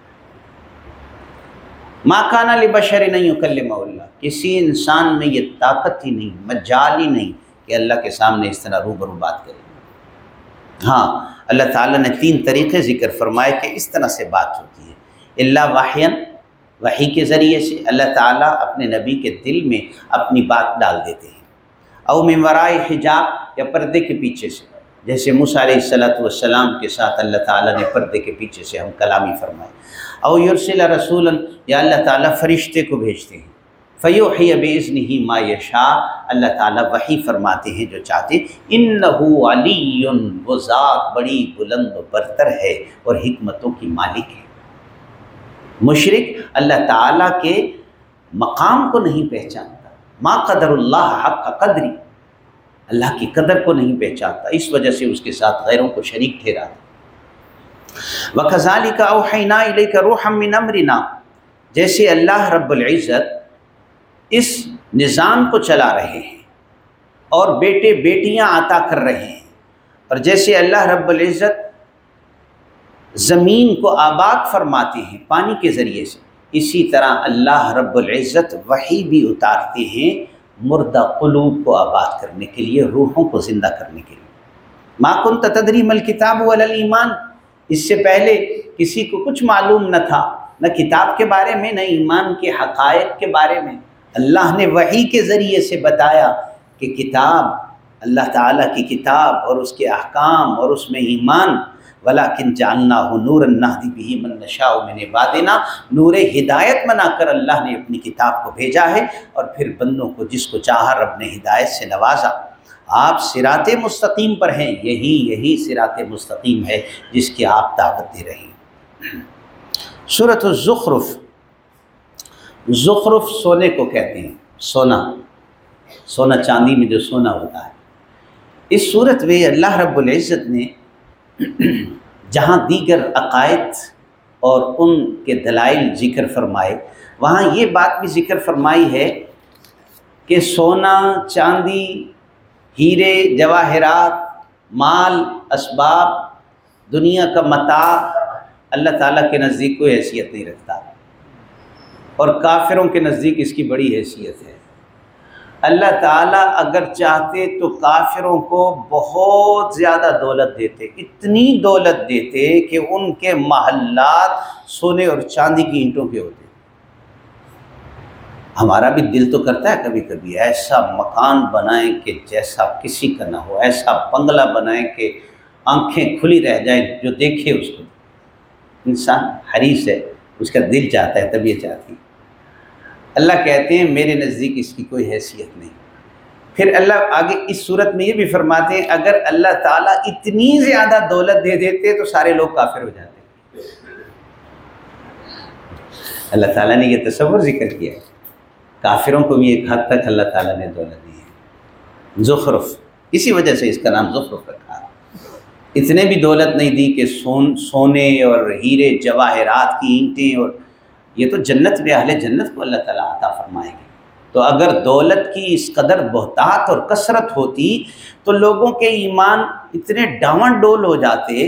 ما کان لبشر ان یکلمہ اللہ، کسی انسان میں یہ طاقت ہی نہیں، مجال ہی نہیں کہ اللہ کے سامنے اس طرح روبرو بات کرے۔ ہاں اللہ تعالیٰ نے تین طریقے ذکر فرمائے کہ اس طرح سے بات ہوتی ہے۔ اللہ وحین، وحی کے ذریعے سے اللہ تعالیٰ اپنے نبی کے دل میں اپنی بات ڈال دیتے ہیں، او من وراء حجاب، یا پردے کے پیچھے سے، جیسے موسیٰ علیہ الصلوۃ والسلام کے ساتھ اللہ تعالیٰ نے پردے کے پیچھے سے ہم کلامی فرمائے، او یرسل رسولا، یا اللہ تعالیٰ فرشتے کو بھیجتے ہیں، فیوحی بإذنہ ما یشاء، اللہ تعالیٰ وحی فرماتے ہیں جو چاہتے، انہ علی، وہ ذات بڑی بلند و برتر ہے اور حکمتوں کی مالک ہے۔ مشرک اللہ تعالیٰ کے مقام کو نہیں پہچانتا، ما قدر اللہ حق قدری، اللہ کی قدر کو نہیں پہچانتا، اس وجہ سے اس کے ساتھ غیروں کو شریک ٹھہراتا۔ وَكَذَلِكَ أَوْحَيْنَا إِلَيْكَ رُوحًا مِّنْ أَمْرِنَا، جیسے اللہ رب العزت اس نظام کو چلا رہے ہیں اور بیٹے بیٹیاں عطا کر رہے ہیں، اور جیسے اللہ رب العزت زمین کو آباد فرماتے ہیں پانی کے ذریعے سے، اسی طرح اللہ رب العزت وحی بھی اتارتے ہیں مردہ قلوب کو آباد کرنے کے لیے، روحوں کو زندہ کرنے کے لیے۔ ما کنت تدری ما الکتاب ولا الایمان، اس سے پہلے کسی کو کچھ معلوم نہ تھا، نہ کتاب کے بارے میں نہ ایمان کے حقائق کے بارے میں۔ اللہ نے وحی کے ذریعے سے بتایا کہ کتاب، اللہ تعالیٰ کی کتاب اور اس کے احکام اور اس میں ایمان، وَلَكِنْ جَعَلْنَاهُ نُورًا نَهْدِي بِهِ مَن نَّشَاءُ مِنْ عِبَادِنَا، نور ہدایت بنا کر اللہ نے اپنی کتاب کو بھیجا ہے، اور پھر بندوں کو جس کو چاہا رب نے ہدایت سے نوازا۔ آپ صراط مستقیم پر ہیں، یہی یہی صراط مستقیم ہے جس کی آپ دعوت دے رہے ہیں۔ سورۃ الزخرف، زخرف سونے کو کہتے ہیں، سونا، سونا چاندی میں جو سونا ہوتا ہے۔ اس صورت میں اللہ رب العزت نے جہاں دیگر عقائد اور ان کے دلائل ذکر فرمائے، وہاں یہ بات بھی ذکر فرمائی ہے کہ سونا، چاندی، ہیرے، جواہرات، مال، اسباب، دنیا کا متاع اللہ تعالیٰ کے نزدیک کوئی حیثیت نہیں رکھتا، اور کافروں کے نزدیک اس کی بڑی حیثیت ہے۔ اللہ تعالیٰ اگر چاہتے تو کافروں کو بہت زیادہ دولت دیتے، اتنی دولت دیتے کہ ان کے محلات سونے اور چاندی کی اینٹوں کے ہوتے۔ ہمارا بھی دل تو کرتا ہے کبھی کبھی ایسا مکان بنائیں کہ جیسا کسی کا نہ ہو، ایسا بنگلہ بنائیں کہ آنکھیں کھلی رہ جائیں جو دیکھے اس کو۔ انسان حریص ہے، اس کا دل چاہتا ہے، طبیعت چاہتی ہے۔ اللہ کہتے ہیں میرے نزدیک اس کی کوئی حیثیت نہیں۔ پھر اللہ آگے اس صورت میں یہ بھی فرماتے ہیں اگر اللہ تعالیٰ اتنی زیادہ دولت دے دیتے تو سارے لوگ کافر ہو جاتے۔ اللہ تعالیٰ نے یہ تصور ذکر کیا ہے، کافروں کو بھی ایک حد تک اللہ تعالیٰ نے دولت دی ہے۔ زخرف، اسی وجہ سے اس کا نام زخرف رکھا ہے۔ اتنے بھی دولت نہیں دی کہ سون سونے اور ہیرے جواہرات کی اینٹیں، اور یہ تو جنت میں اہل جنت کو اللہ تعالیٰ عطا فرمائیں گے۔ تو اگر دولت کی اس قدر بہتات اور کثرت ہوتی تو لوگوں کے ایمان اتنے ڈاواں ڈول ہو جاتے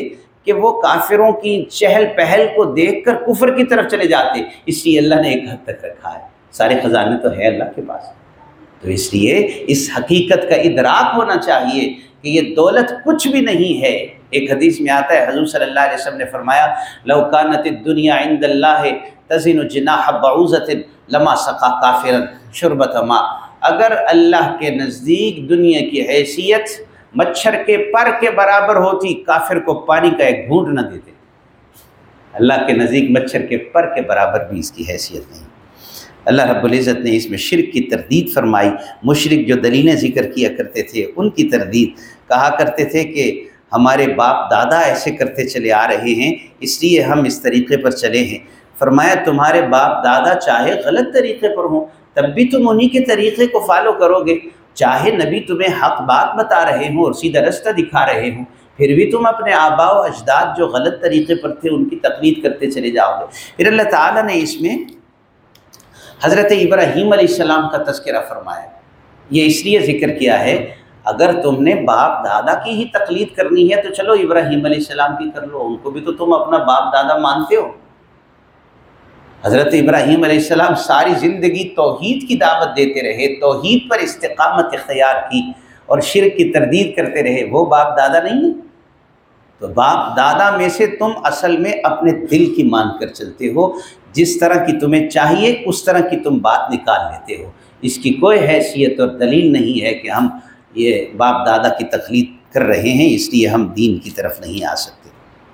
کہ وہ کافروں کی چہل پہل کو دیکھ کر کفر کی طرف چلے جاتے، اس لیے اللہ نے ایک حد تک رکھا ہے، سارے خزانے تو ہے اللہ کے پاس۔ تو اس لیے اس حقیقت کا ادراک ہونا چاہیے کہ یہ دولت کچھ بھی نہیں ہے۔ ایک حدیث میں آتا ہے، حضور صلی اللہ علیہ وسلم نے فرمایا لو کانت الدنیا عند اللہ تزن جناح بعوضۃ لما سقا کافرا شربۃ ماء، اگر اللہ کے نزدیک دنیا کی حیثیت مچھر کے پر کے برابر ہوتی، کافر کو پانی کا ایک گھونٹ نہ دیتے۔ اللہ کے نزدیک مچھر کے پر کے برابر بھی اس کی حیثیت نہیں۔ اللہ رب العزت نے اس میں شرک کی تردید فرمائی۔ مشرک جو دلیلیں ذکر کیا کرتے تھے ان کی تردید، کہا کرتے تھے کہ ہمارے باپ دادا ایسے کرتے چلے آ رہے ہیں اس لیے ہم اس طریقے پر چلے ہیں۔ فرمایا تمہارے باپ دادا چاہے غلط طریقے پر ہوں تب بھی تم انہی کے طریقے کو فالو کرو گے، چاہے نبی تمہیں حق بات بتا رہے ہوں اور سیدھا رستہ دکھا رہے ہوں پھر بھی تم اپنے آباء و اجداد جو غلط طریقے پر تھے ان کی تقلید کرتے چلے جاؤ گے۔ پھر اللہ تعالیٰ نے اس میں حضرت ابراہیم علیہ السلام کا تذکرہ فرمایا۔ یہ اس لیے ذکر کیا ہے اگر تم نے باپ دادا کی ہی تقلید کرنی ہے تو چلو ابراہیم علیہ السلام کی کر لو، ان کو بھی تو تم اپنا باپ دادا مانتے ہو۔ حضرت ابراہیم علیہ السلام ساری زندگی توحید کی دعوت دیتے رہے، توحید پر استقامت اختیار کی اور شرک کی تردید کرتے رہے، وہ باپ دادا نہیں ہیں؟ تو باپ دادا میں سے تم اصل میں اپنے دل کی مان کر چلتے ہو، جس طرح کی تمہیں چاہیے اس طرح کی تم بات نکال لیتے ہو۔ اس کی کوئی حیثیت اور دلیل نہیں ہے کہ ہم یہ باپ دادا کی تقلید کر رہے ہیں اس لیے ہم دین کی طرف نہیں آ سکتے۔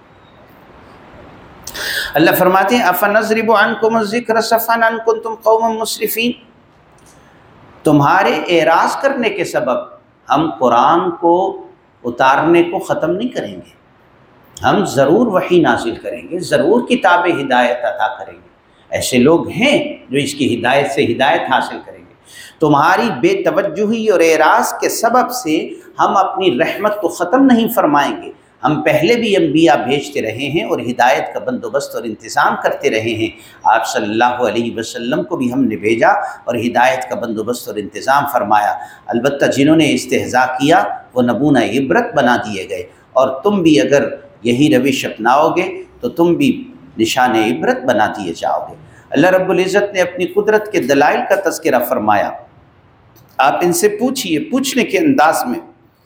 اللہ فرماتے ہیں افنضرب عنکم الذکر صفحا ان کنتم قوما مسرفین، تمہارے اعراض کرنے کے سبب ہم قرآن کو اتارنے کو ختم نہیں کریں گے، ہم ضرور وحی نازل کریں گے، ضرور کتاب ہدایت عطا کریں گے۔ ایسے لوگ ہیں جو اس کی ہدایت سے ہدایت حاصل کریں گے۔ تمہاری بے توجہی اور اعراض کے سبب سے ہم اپنی رحمت کو ختم نہیں فرمائیں گے۔ ہم پہلے بھی انبیاء بھیجتے رہے ہیں اور ہدایت کا بندوبست اور انتظام کرتے رہے ہیں۔ آپ صلی اللہ علیہ وسلم کو بھی ہم نے بھیجا اور ہدایت کا بندوبست اور انتظام فرمایا۔ البتہ جنہوں نے استہزاء کیا وہ نمونہ عبرت بنا دیے گئے، اور تم بھی اگر یہی روش اپناؤ گے تو تم بھی نشان عبرت بنا دیے جاؤ گے۔ اللہ رب العزت نے اپنی قدرت کے دلائل کا تذکرہ فرمایا۔ آپ ان سے پوچھئے، پوچھنے کے انداز میں،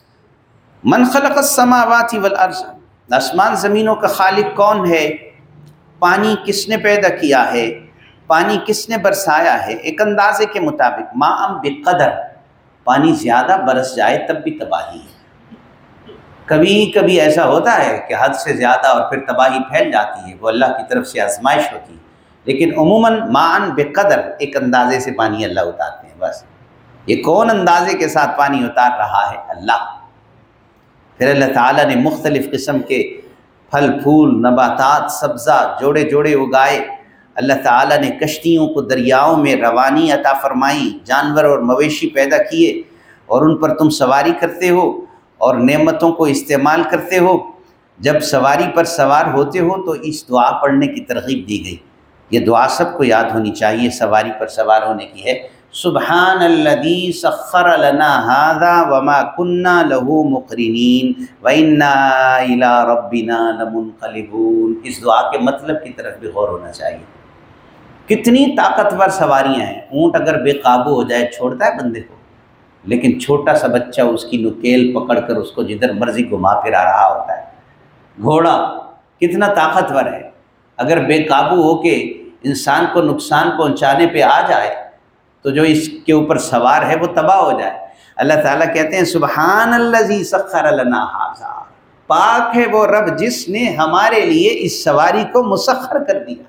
من خلق السماوات والارض، آسمان زمینوں کا خالق کون ہے؟ پانی کس نے پیدا کیا ہے؟ پانی کس نے برسایا ہے؟ ایک اندازے کے مطابق ماء بقدر، پانی زیادہ برس جائے تب بھی تباہی ہے۔ کبھی کبھی ایسا ہوتا ہے کہ حد سے زیادہ اور پھر تباہی پھیل جاتی ہے، وہ اللہ کی طرف سے آزمائش ہوتی ہے، لیکن عموماً ماء بقدر، ایک اندازے سے پانی اللہ اتارتے ہیں بس۔ یہ کون اندازے کے ساتھ پانی اتار رہا ہے؟ اللہ۔ پھر اللہ تعالیٰ نے مختلف قسم کے پھل پھول نباتات سبزہ جوڑے جوڑے اگائے۔ اللہ تعالیٰ نے کشتیوں کو دریاؤں میں روانی عطا فرمائی، جانور اور مویشی پیدا کیے اور ان پر تم سواری کرتے ہو اور نعمتوں کو استعمال کرتے ہو۔ جب سواری پر سوار ہوتے ہو تو اس دعا پڑھنے کی ترغیب دی گئی۔ یہ دعا سب کو یاد ہونی چاہیے سواری پر سوار ہونے کی ہے۔ سبحان الذی سخر لنا ھذا وما كنا له مقرنین وإنا إلی ربنا لمنقلبون۔ اس دعا کے مطلب کی طرف بھی غور ہونا چاہیے۔ کتنی طاقتور سواریاں ہیں، اونٹ اگر بے قابو ہو جائے چھوڑتا ہے بندے کو، لیکن چھوٹا سا بچہ اس کی نکیل پکڑ کر اس کو جدھر مرضی گھما پھرا رہا ہوتا ہے۔ گھوڑا کتنا طاقتور ہے، اگر بے قابو ہو کے انسان کو نقصان پہنچانے پہ آ جائے تو جو اس کے اوپر سوار ہے وہ تباہ ہو جائے۔ اللہ تعالیٰ کہتے ہیں سبحان الذی سخر لنا ھذا، پاک ہے وہ رب جس نے ہمارے لیے اس سواری کو مسخر کر دیا۔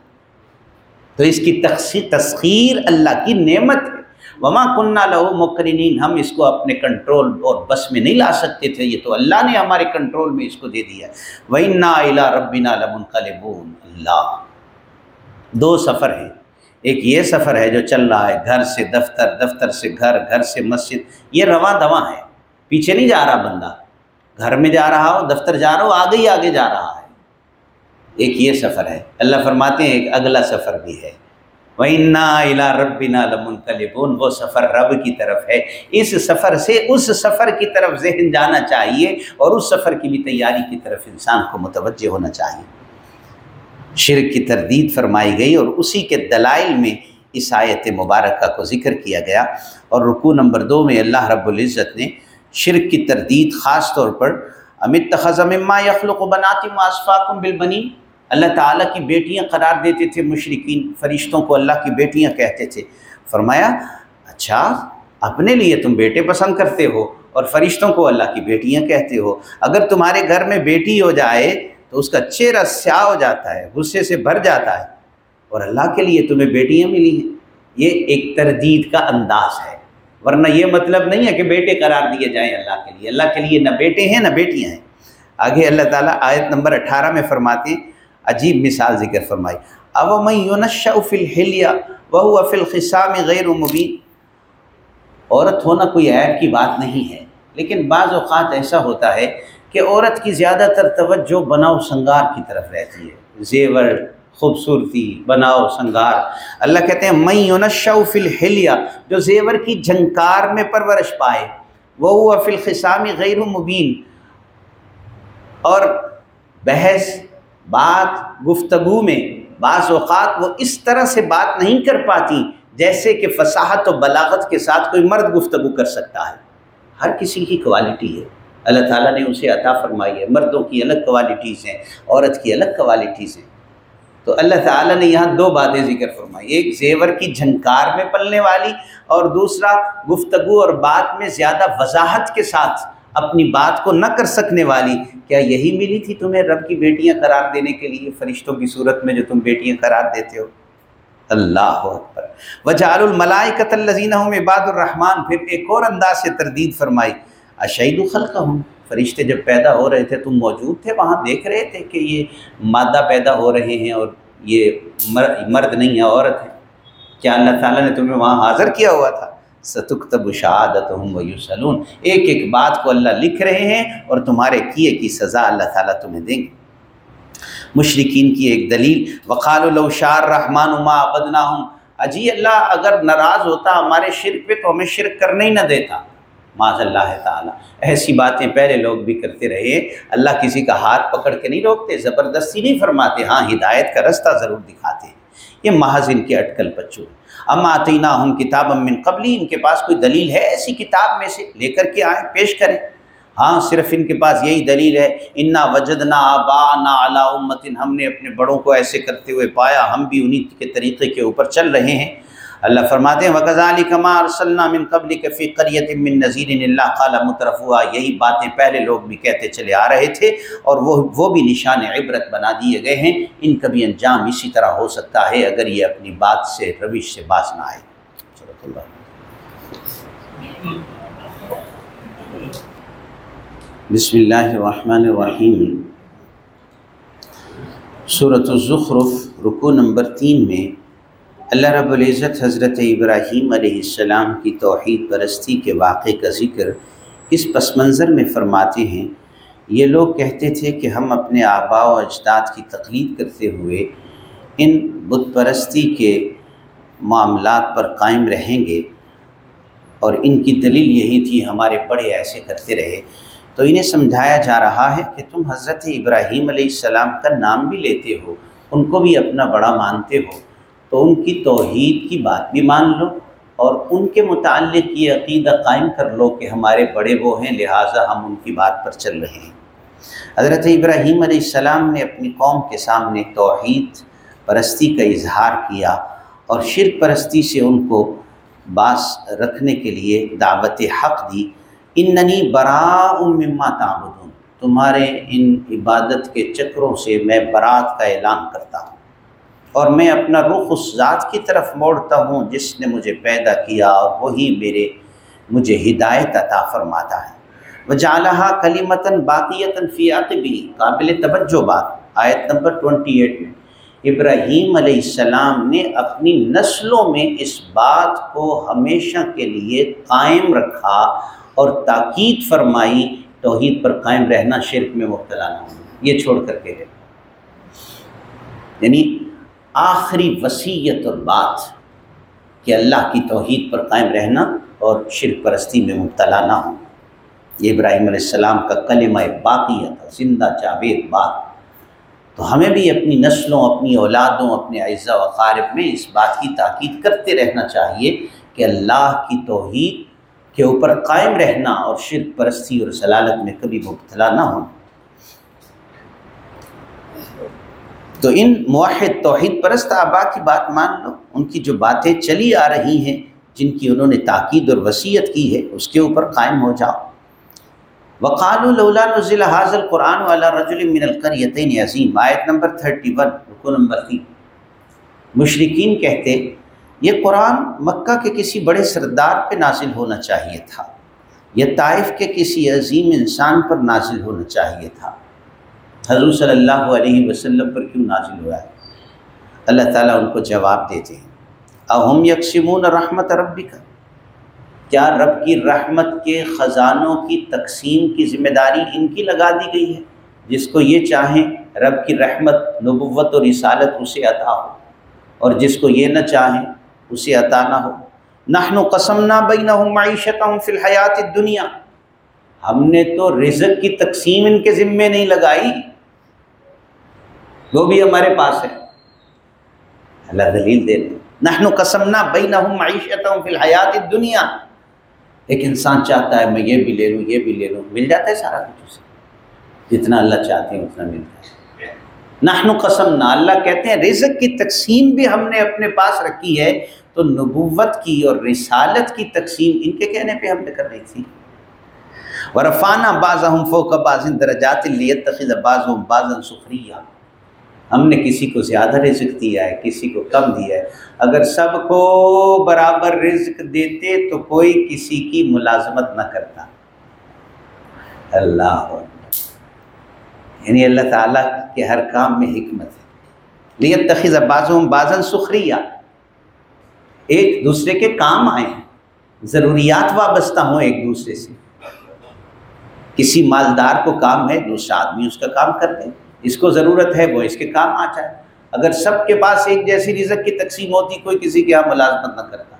تو اس کی تسخیر اللہ کی نعمت ہے۔ وما كنا له مقرنین، ہم اس کو اپنے کنٹرول اور بس میں نہیں لا سکتے تھے، یہ تو اللہ نے ہمارے کنٹرول میں اس کو دے دیا۔ وَإِنَّا إِلَىٰ رَبِّنَا لَمُنْقَلِبُونَ۔ اللہ دو سفر ہیں، ایک یہ سفر ہے جو چل رہا ہے گھر سے دفتر، دفتر سے گھر، گھر سے مسجد، یہ رواں دواں ہے، پیچھے نہیں جا رہا بندہ، گھر میں جا رہا ہو، دفتر جا رہا ہو، آگے ہی آگے جا رہا ہے۔ ایک یہ سفر ہے۔ اللہ فرماتے ہیں ایک اگلا سفر بھی ہے، وَإِنَّا إِلَىٰ رَبِّنَا لَمُنْقَلِبُونَ، وہ سفر رب کی طرف ہے، اس سفر سے اس سفر کی طرف ذہن جانا چاہیے اور اس سفر کی بھی تیاری کی طرف انسان کو متوجہ ہونا چاہیے۔ شرک کی تردید فرمائی گئی اور اسی کے دلائل میں اس آیت مبارکہ کو ذکر کیا گیا، اور رکوع نمبر دو میں اللہ رب العزت نے شرک کی تردید خاص طور پر اَمِ اتَّخَذَ مِمَّا يَخْلُقُ بَنَاتٍ وَأَصْفَاكُم بِالْبَنِينَ، اللہ تعالیٰ کی بیٹیاں قرار دیتے تھے مشرکین، فرشتوں کو اللہ کی بیٹیاں کہتے تھے۔ فرمایا اچھا اپنے لیے تم بیٹے پسند کرتے ہو اور فرشتوں کو اللہ کی بیٹیاں کہتے ہو، اگر تمہارے گھر میں بیٹی ہو جائے تو اس کا چہرہ سیاہ ہو جاتا ہے، غصے سے بھر جاتا ہے، اور اللہ کے لیے تمہیں بیٹیاں ملی ہیں۔ یہ ایک تردید کا انداز ہے، ورنہ یہ مطلب نہیں ہے کہ بیٹے قرار دیے جائیں اللہ کے لیے، اللہ کے لیے نہ بیٹے ہیں نہ بیٹیاں ہیں۔ آگے اللہ تعالیٰ آیت نمبر اٹھارہ میں فرماتے ہیں، عجیب مثال ذکر فرمائی، أَوَمَن يُنَشَّأُ فِي الْحِلْيَةِ وَهُوَ فِي الْخِصَامِ غَيْرُ مُبِينٍ، عورت ہونا کوئی عیب کی بات نہیں ہے، لیکن بعض اوقات ایسا ہوتا ہے کہ عورت کی زیادہ تر توجہ بناؤ سنگار کی طرف رہتی ہے، زیور، خوبصورتی، بناؤ سنگار۔ اللہ کہتے ہیں مَن يُنَشَّأُ فِي الْحِلْيَةِ، جو زیور کی جھنکار میں پرورش پائے، وَهُوَ فِي الْخِصَامِ غَيْرُ مُبِينٍ، اور بحث بات گفتگو میں بعض اوقات وہ اس طرح سے بات نہیں کر پاتی جیسے کہ فصاحت و بلاغت کے ساتھ کوئی مرد گفتگو کر سکتا ہے۔ ہر کسی کی کوالٹی ہے، اللہ تعالیٰ نے اسے عطا فرمائی ہے، مردوں کی الگ کوالٹیز ہیں، عورت کی الگ کوالٹیز ہیں۔ تو اللہ تعالیٰ نے یہاں دو باتیں ذکر فرمائی، ایک زیور کی جھنکار میں پلنے والی، اور دوسرا گفتگو اور بات میں زیادہ وضاحت کے ساتھ اپنی بات کو نہ کر سکنے والی۔ کیا یہی ملی تھی تمہیں رب کی بیٹیاں قرار دینے کے لیے، فرشتوں کی صورت میں جو تم بیٹیاں قرار دیتے ہو؟ اللہ اکبر۔ وَجَعَلُوا الْمَلَائِكَةَ الَّذِينَ هُمْ عِبَادُ الرَّحْمَنِ، پھر ایک اور انداز سے تردید فرمائی، أَشَهِدُوا خَلْقَهُمْ، فرشتے جب پیدا ہو رہے تھے تم موجود تھے وہاں، دیکھ رہے تھے کہ یہ مادہ پیدا ہو رہے ہیں اور یہ مرد نہیں ہے عورت ہے؟ کیا اللہ تعالیٰ نے تمہیں وہاں حاضر کیا ہوا تھا؟ سَتُكْتَبُ شَهَادَتُهُمْ وَيُسْأَلُونَ، ایک ایک بات کو اللہ لکھ رہے ہیں اور تمہارے کیے کی سزا اللہ تعالیٰ تمہیں دیں گے۔ مشرکین کی ایک دلیل، وَقَالُوا لَوْ شَاءَ الرَّحْمَنُ مَا عَبَدْنَاهُمْ، اجی اللہ اگر ناراض ہوتا ہمارے شرک پہ تو ہمیں شرک کرنے ہی نہ دیتا، معاذ اللہ تعالیٰ۔ ایسی باتیں پہلے لوگ بھی کرتے رہے، اللہ کسی کا ہاتھ پکڑ کے نہیں روکتے، زبردستی نہیں فرماتے، ہاں ہدایت کا رستہ ضرور دکھاتے ہیں۔ یہ محض ان کے اٹکل بچوں۔ اما آتیناہم کتابا من قبلی، ان کے پاس کوئی دلیل ہے ایسی کتاب میں سے؟ لے کر کے آئیں، پیش کریں۔ ہاں صرف ان کے پاس یہی دلیل ہے، انا وجدنا آباءنا علی امۃ، ہم نے اپنے بڑوں کو ایسے کرتے ہوئے پایا، ہم بھی انہی کے طریقے کے اوپر چل رہے ہیں۔ اللہ فرماتے ہیں وَكَذَلِكَ مَا أَرْسَلْنَا مِن قَبْلِكَ فِي قَرْيَةٍ مِّن نَذِيرٍ إِلَّا قَالَ مُتْرَفُوهَا، یہی باتیں پہلے لوگ بھی کہتے چلے آ رہے تھے، اور وہ وہ بھی نشان عبرت بنا دیے گئے ہیں۔ ان کا بھی انجام اسی طرح ہو سکتا ہے اگر یہ اپنی بات سے، روش سے باز نہ آئے۔ صدق اللہ۔ بسم اللہ الرحمن الرحیم۔ سورۃ الزخرف رکوع نمبر تین میں اللہ رب العزت حضرت ابراہیم علیہ السلام کی توحید پرستی کے واقعے کا ذکر اس پس منظر میں فرماتے ہیں، یہ لوگ کہتے تھے کہ ہم اپنے آباء و اجداد کی تقلید کرتے ہوئے ان بت پرستی کے معاملات پر قائم رہیں گے، اور ان کی دلیل یہی تھی ہمارے بڑے ایسے کرتے رہے۔ تو انہیں سمجھایا جا رہا ہے کہ تم حضرت ابراہیم علیہ السلام کا نام بھی لیتے ہو، ان کو بھی اپنا بڑا مانتے ہو، تو ان کی توحید کی بات بھی مان لو اور ان کے متعلق یہ عقیدہ قائم کر لو کہ ہمارے بڑے وہ ہیں، لہٰذا ہم ان کی بات پر چل رہے ہیں۔ حضرت ابراہیم علیہ السلام نے اپنی قوم کے سامنے توحید پرستی کا اظہار کیا اور شرک پرستی سے ان کو باز رکھنے کے لیے دعوت حق دی۔ اننی براء مما تعبدون، تمہارے ان عبادت کے چکروں سے میں برات کا اعلان کرتا ہوں، اور میں اپنا رخ اس ذات کی طرف موڑتا ہوں جس نے مجھے پیدا کیا، اور وہی میرے مجھے ہدایت عطا فرماتا ہے۔ وَجَعَلَهَا كَلِمَةً بَاقِيَةً فِي عَقِبِهِ، قابل توجہ بات آیت نمبر اٹھائیس میں ابراہیم علیہ السلام نے اپنی نسلوں میں اس بات کو ہمیشہ کے لیے قائم رکھا اور تاکید فرمائی توحید پر قائم رہنا، شرک میں مبتلا نہ ہونا، یہ چھوڑ کر کے ہے۔ یعنی آخری وصیت اور بات کہ اللہ کی توحید پر قائم رہنا اور شرک پرستی میں مبتلا نہ ہوں۔ یہ ابراہیم علیہ السلام کا کلمہ باقیہ تھا، زندہ جاوید بات۔ تو ہمیں بھی اپنی نسلوں، اپنی اولادوں، اپنے اعزاء و اقارب میں اس بات کی تاکید کرتے رہنا چاہیے کہ اللہ کی توحید کے اوپر قائم رہنا اور شرک پرستی اور ضلالت میں کبھی مبتلا نہ ہوں۔ تو ان موحد توحید پرست آبا کی بات مان لو، ان کی جو باتیں چلی آ رہی ہیں، جن کی انہوں نے تاکید اور وصیت کی ہے، اس کے اوپر قائم ہو جاؤ۔ وقالوا لولا نزل هذا القرآن على رجل من القريتين عظیم، آیت نمبر اکتیس، رکو نمبر تین۔ مشرکین کہتے یہ قرآن مکہ کے کسی بڑے سردار پہ نازل ہونا چاہیے تھا، یا طائف کے کسی عظیم انسان پر نازل ہونا چاہیے تھا، حضور صلی اللہ علیہ وسلم پر کیوں نازل ہوا ہے؟ اللہ تعالیٰ ان کو جواب دیتے ہیں، اہم یقسمون رحمت ربک، کیا رب کی رحمت کے خزانوں کی تقسیم کی ذمہ داری ان کی لگا دی گئی ہے؟ جس کو یہ چاہیں رب کی رحمت، نبوت اور رسالت اسے عطا ہو، اور جس کو یہ نہ چاہیں اسے عطا نہ ہو۔ نحن قسمنا بینہم معیشتہم فی الحیات الدنیا، ہم نے تو رزق کی تقسیم ان کے ذمے نہیں لگائی، وہ بھی ہمارے پاس ہے۔ اللہ دلیل دے رہے، نحن قسمنا بینہم معیشتہم فی الحیات الدنیا۔ ایک انسان چاہتا ہے میں یہ بھی لے لوں، یہ بھی لے لوں، مل جاتا ہے سارا کچھ اسے، جتنا اللہ چاہتے ہیں اتنا ملتا ہے۔ نحن قسمنا، اللہ کہتے ہیں رزق کی تقسیم بھی ہم نے اپنے پاس رکھی ہے، تو نبوت کی اور رسالت کی تقسیم ان کے کہنے پہ ہم نے کر رہی تھی۔ ورفعنا بعضهم فوق بعض درجات لیتخذ بعضهم بعضا سخریا، ہم نے کسی کو زیادہ رزق دیا ہے، کسی کو کم دیا ہے۔ اگر سب کو برابر رزق دیتے تو کوئی کسی کی ملازمت نہ کرتا۔ اللہ اکبر، یعنی اللہ تعالیٰ کے ہر کام میں حکمت ہے۔ لیتخذ بعضهم بعضا سخریا، ایک دوسرے کے کام آئیں، ضروریات وابستہ ہوں ایک دوسرے سے۔ کسی مالدار کو کام ہے، دوسرا آدمی اس کا کام کر دے، اس کو ضرورت ہے وہ اس کے کام آ جائے۔ اگر سب کے پاس ایک جیسی رزق کی تقسیم ہوتی، کوئی کسی کے یہاں ملازمت نہ کرتا۔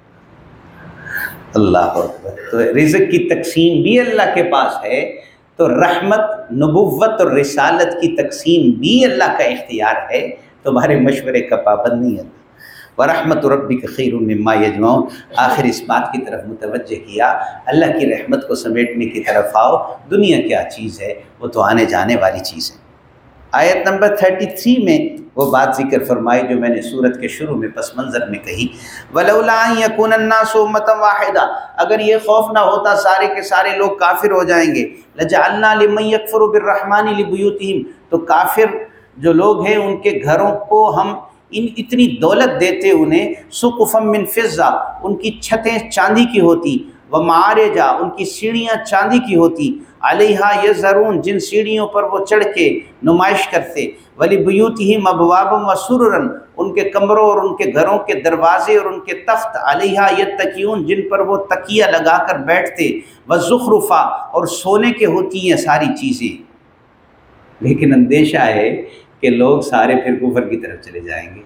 اللہ اکبر، تو رزق کی تقسیم بھی اللہ کے پاس ہے، تو رحمت، نبوت اور رسالت کی تقسیم بھی اللہ کا اختیار ہے، تمہارے مشورے کا پابند نہیں ہے۔ وَرَحْمَةُ رَبِّكَ خَيْرٌ مِّمَّا يَجْمَعُونَ، آخر اس بات کی طرف متوجہ کیا، اللہ کی رحمت کو سمیٹنے کی طرف آؤ، دنیا کیا چیز ہے، وہ تو آنے جانے والی چیز ہے۔ آیت نمبر تینتیس میں وہ بات ذکر فرمائی جو میں نے سورت کے شروع میں پس منظر میں کہی، وَلَوْلَا أَن يَكُونَ النَّاسُ أُمَّةً وَاحِدَةً، اگر یہ خوف نہ ہوتا سارے کے سارے لوگ کافر ہو جائیں گے، لَجَعَلْنَا لِمَن يَكْفُرُ بِالرَّحْمَنِ لِبُيُوتِهِمْ، تو کافر جو لوگ ہیں ان کے گھروں کو ہم ان اتنی دولت دیتے انہیں، سقفا من فضہ، ان کی چھتیں چاندی کی ہوتی، ومعارجا، ان کی سیڑھیاں چاندی کی ہوتی، علیہا یظہرون، جن سیڑھیوں پر وہ چڑھ کے نمائش کرتے، ولبیوتہم ابوابا وسررا، ان کے کمروں اور ان کے گھروں کے دروازے اور ان کے تخت، علیہا یتکئون، جن پر وہ تکیہ لگا کر بیٹھتے، وزخرفا، اور سونے کے ہوتی ہیں ساری چیزیں۔ لیکن اندیشہ ہے کہ لوگ سارے پھر کفر کی طرف چلے جائیں گے۔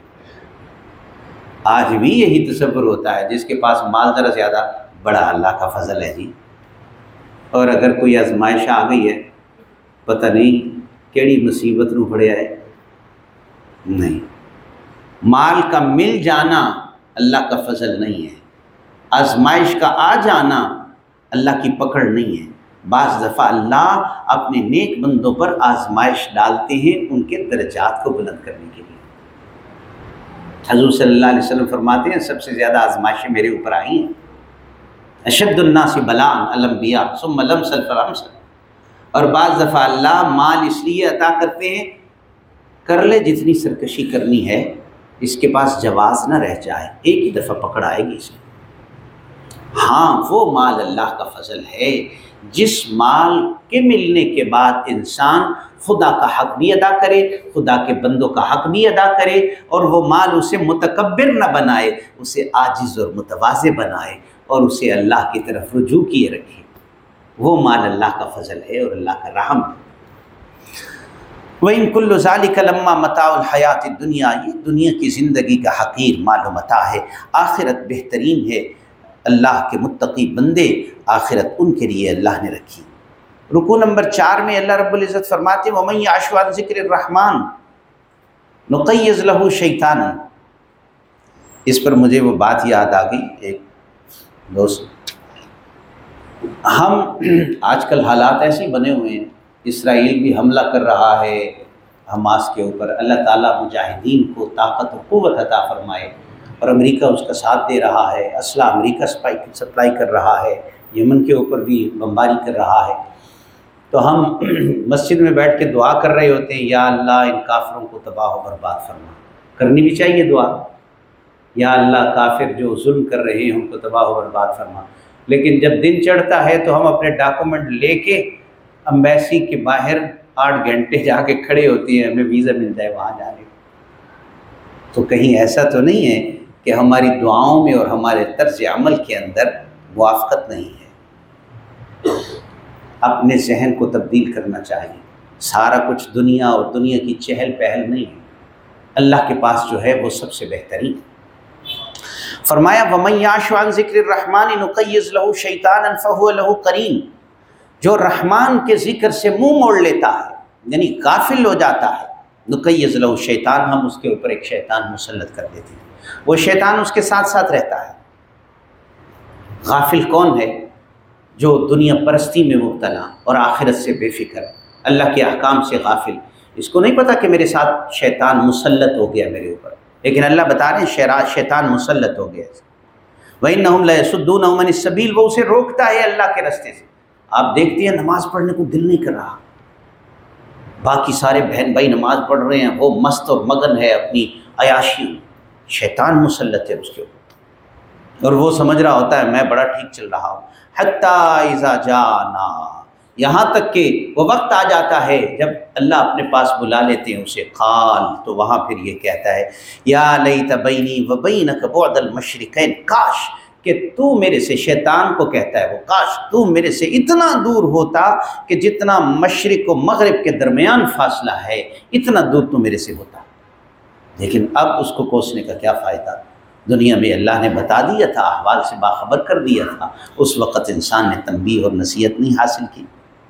آج بھی یہی تصور ہوتا ہے، جس کے پاس مال ذرا زیادہ، بڑا اللہ کا فضل ہے جی، اور اگر کوئی آزمائش آ گئی ہے پتہ نہیں کیڑی مصیبت نو پڑیا ہے۔ نہیں، مال کا مل جانا اللہ کا فضل نہیں ہے، آزمائش کا آ جانا اللہ کی پکڑ نہیں ہے۔ بعض دفعہ اللہ اپنے نیک بندوں پر آزمائش ڈالتے ہیں ان کے درجات کو بلند کرنے کے لیے۔ حضور صلی اللہ علیہ وسلم فرماتے ہیں سب سے زیادہ آزمائشیں میرے اوپر آئی ہیں، اشد الناس بلاء الانبیاء ثم الامثل فالامثل، اور بعض دفعہ اللہ مال اس لیے عطا کرتے ہیں، کر لے جتنی سرکشی کرنی ہے، اس کے پاس جواز نہ رہ جائے، ایک ہی دفعہ پکڑ آئے گی اسے۔ ہاں وہ مال اللہ کا فضل ہے جس مال کے ملنے کے بعد انسان خدا کا حق بھی ادا کرے، خدا کے بندوں کا حق بھی ادا کرے، اور وہ مال اسے متکبر نہ بنائے، اسے عاجز اور متواضع بنائے، اور اسے اللہ کی طرف رجوع کیے رکھے۔ وہ مال اللہ کا فضل ہے اور اللہ کا رحم ہے۔ وَإِن كُلُّ ذَلِكَ لَمَّا مَتَاعُ الْحَيَاةِ الدُّنْيَا، یہ دنیا کی زندگی کا حقیر مال و متاع ہے، آخرت بہترین ہے۔ اللہ کے متقی بندے آخرت ان کے لیے اللہ نے رکھی۔ رکوع نمبر چار میں اللہ رب العزت فرماتے ہیں وَمَن يَعْشُ عَن ذِكْرِ الرَّحْمَٰنِ نُقَيِّضْ لَهُ شَيْطَانًا۔ اس پر مجھے وہ بات یاد آ گئی، ایک دوست، ہم آج کل حالات ایسے ہی بنے ہوئے ہیں، اسرائیل بھی حملہ کر رہا ہے حماس کے اوپر، اللہ تعالیٰ مجاہدین کو طاقت و قوت عطا فرمائے، اور امریکہ اس کا ساتھ دے رہا ہے، اسلحہ امریکہ سپلائی کر رہا ہے، یمن کے اوپر بھی بمباری کر رہا ہے۔ تو ہم مسجد میں بیٹھ کے دعا کر رہے ہوتے ہیں، یا اللہ ان کافروں کو تباہ و برباد فرما، کرنی بھی چاہیے دعا، یا اللہ کافر جو ظلم کر رہے ہیں ان کو تباہ و برباد فرما۔ لیکن جب دن چڑھتا ہے تو ہم اپنے ڈاکومنٹ لے کے امبیسی کے باہر آٹھ گھنٹے جا کے کھڑے ہوتے ہیں، ہمیں ویزا ملتا ہے وہاں جانے کو۔ تو کہیں ایسا تو نہیں ہے کہ ہماری دعاؤں میں اور ہمارے طرز عمل کے اندر موافقت نہیں ہے؟ اپنے ذہن کو تبدیل کرنا چاہیے۔ سارا کچھ دنیا اور دنیا کی چہل پہل نہیں ہے، اللہ کے پاس جو ہے وہ سب سے بہترین۔ فرمایا وَمَن يَعْشُ عَن ذِكْرِ الرَّحْمَٰنِ نُقَيِّضْ لَهُ شَيْطَانًا فَهُوَ لَهُ قَرِينٌ۔ جو رحمان کے ذکر سے منہ موڑ لیتا ہے یعنی غافل ہو جاتا ہے، نقیض لہ شیطان، ہم اس کے اوپر ایک شیطان مسلط کر دیتے ہیں، وہ شیطان اس کے ساتھ ساتھ رہتا ہے۔ غافل کون ہے؟ جو دنیا پرستی میں مبتلا اور آخرت سے بے فکر، اللہ کے احکام سے غافل، اس کو نہیں پتا کہ میرے ساتھ شیطان مسلط ہو گیا میرے اوپر، لیکن اللہ بتا رہے ہیں شیطان مسلط ہو گیا۔ وَإِنَّهُمْ لَيَصُدُّونَهُمْ عَنِ السَّبِيلِ، وہ اسے روکتا ہے اللہ کے راستے سے۔ آپ دیکھتے ہیں نماز پڑھنے کو دل نہیں کر رہا، باقی سارے بہن بھائی نماز پڑھ رہے ہیں، وہ مست اور مگن ہے اپنی عیاشی، شیطان مسلط ہے اس کے اوپر، اور وہ سمجھ رہا ہوتا ہے میں بڑا ٹھیک چل رہا ہوں۔ حَتَّىٰ إِذَا جَاءَنَا، یہاں تک کہ وہ وقت آ جاتا ہے جب اللہ اپنے پاس بلا لیتے ہیں اسے، قال، تو وہاں پھر یہ کہتا ہے یا لیت بینی و بینک بعد المشرقین، کاش کہ تو میرے سے، شیطان کو کہتا ہے وہ، کاش تو میرے سے اتنا دور ہوتا کہ جتنا مشرق و مغرب کے درمیان فاصلہ ہے اتنا دور تو میرے سے ہوتا۔ لیکن اب اس کو کوسنے کا کیا فائدہ، دنیا میں اللہ نے بتا دیا تھا، احوال سے باخبر کر دیا تھا، اس وقت انسان نے تنبیہ اور نصیحت نہیں حاصل کی۔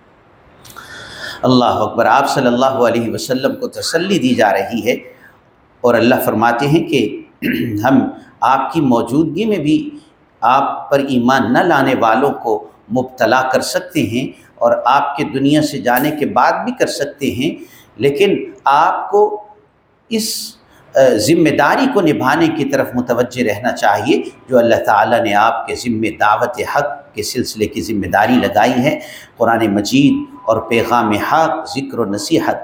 اللہ اکبر۔ آپ صلی اللہ علیہ وسلم کو تسلی دی جا رہی ہے، اور اللہ فرماتے ہیں کہ ہم آپ کی موجودگی میں بھی آپ پر ایمان نہ لانے والوں کو مبتلا کر سکتے ہیں، اور آپ کے دنیا سے جانے کے بعد بھی کر سکتے ہیں، لیکن آپ کو اس ذمہ داری کو نبھانے کی طرف متوجہ رہنا چاہیے جو اللہ تعالیٰ نے آپ کے ذمہ دعوت حق کے سلسلے کی ذمہ داری لگائی ہے، قرآن مجید اور پیغام حق، ذکر و نصیحت۔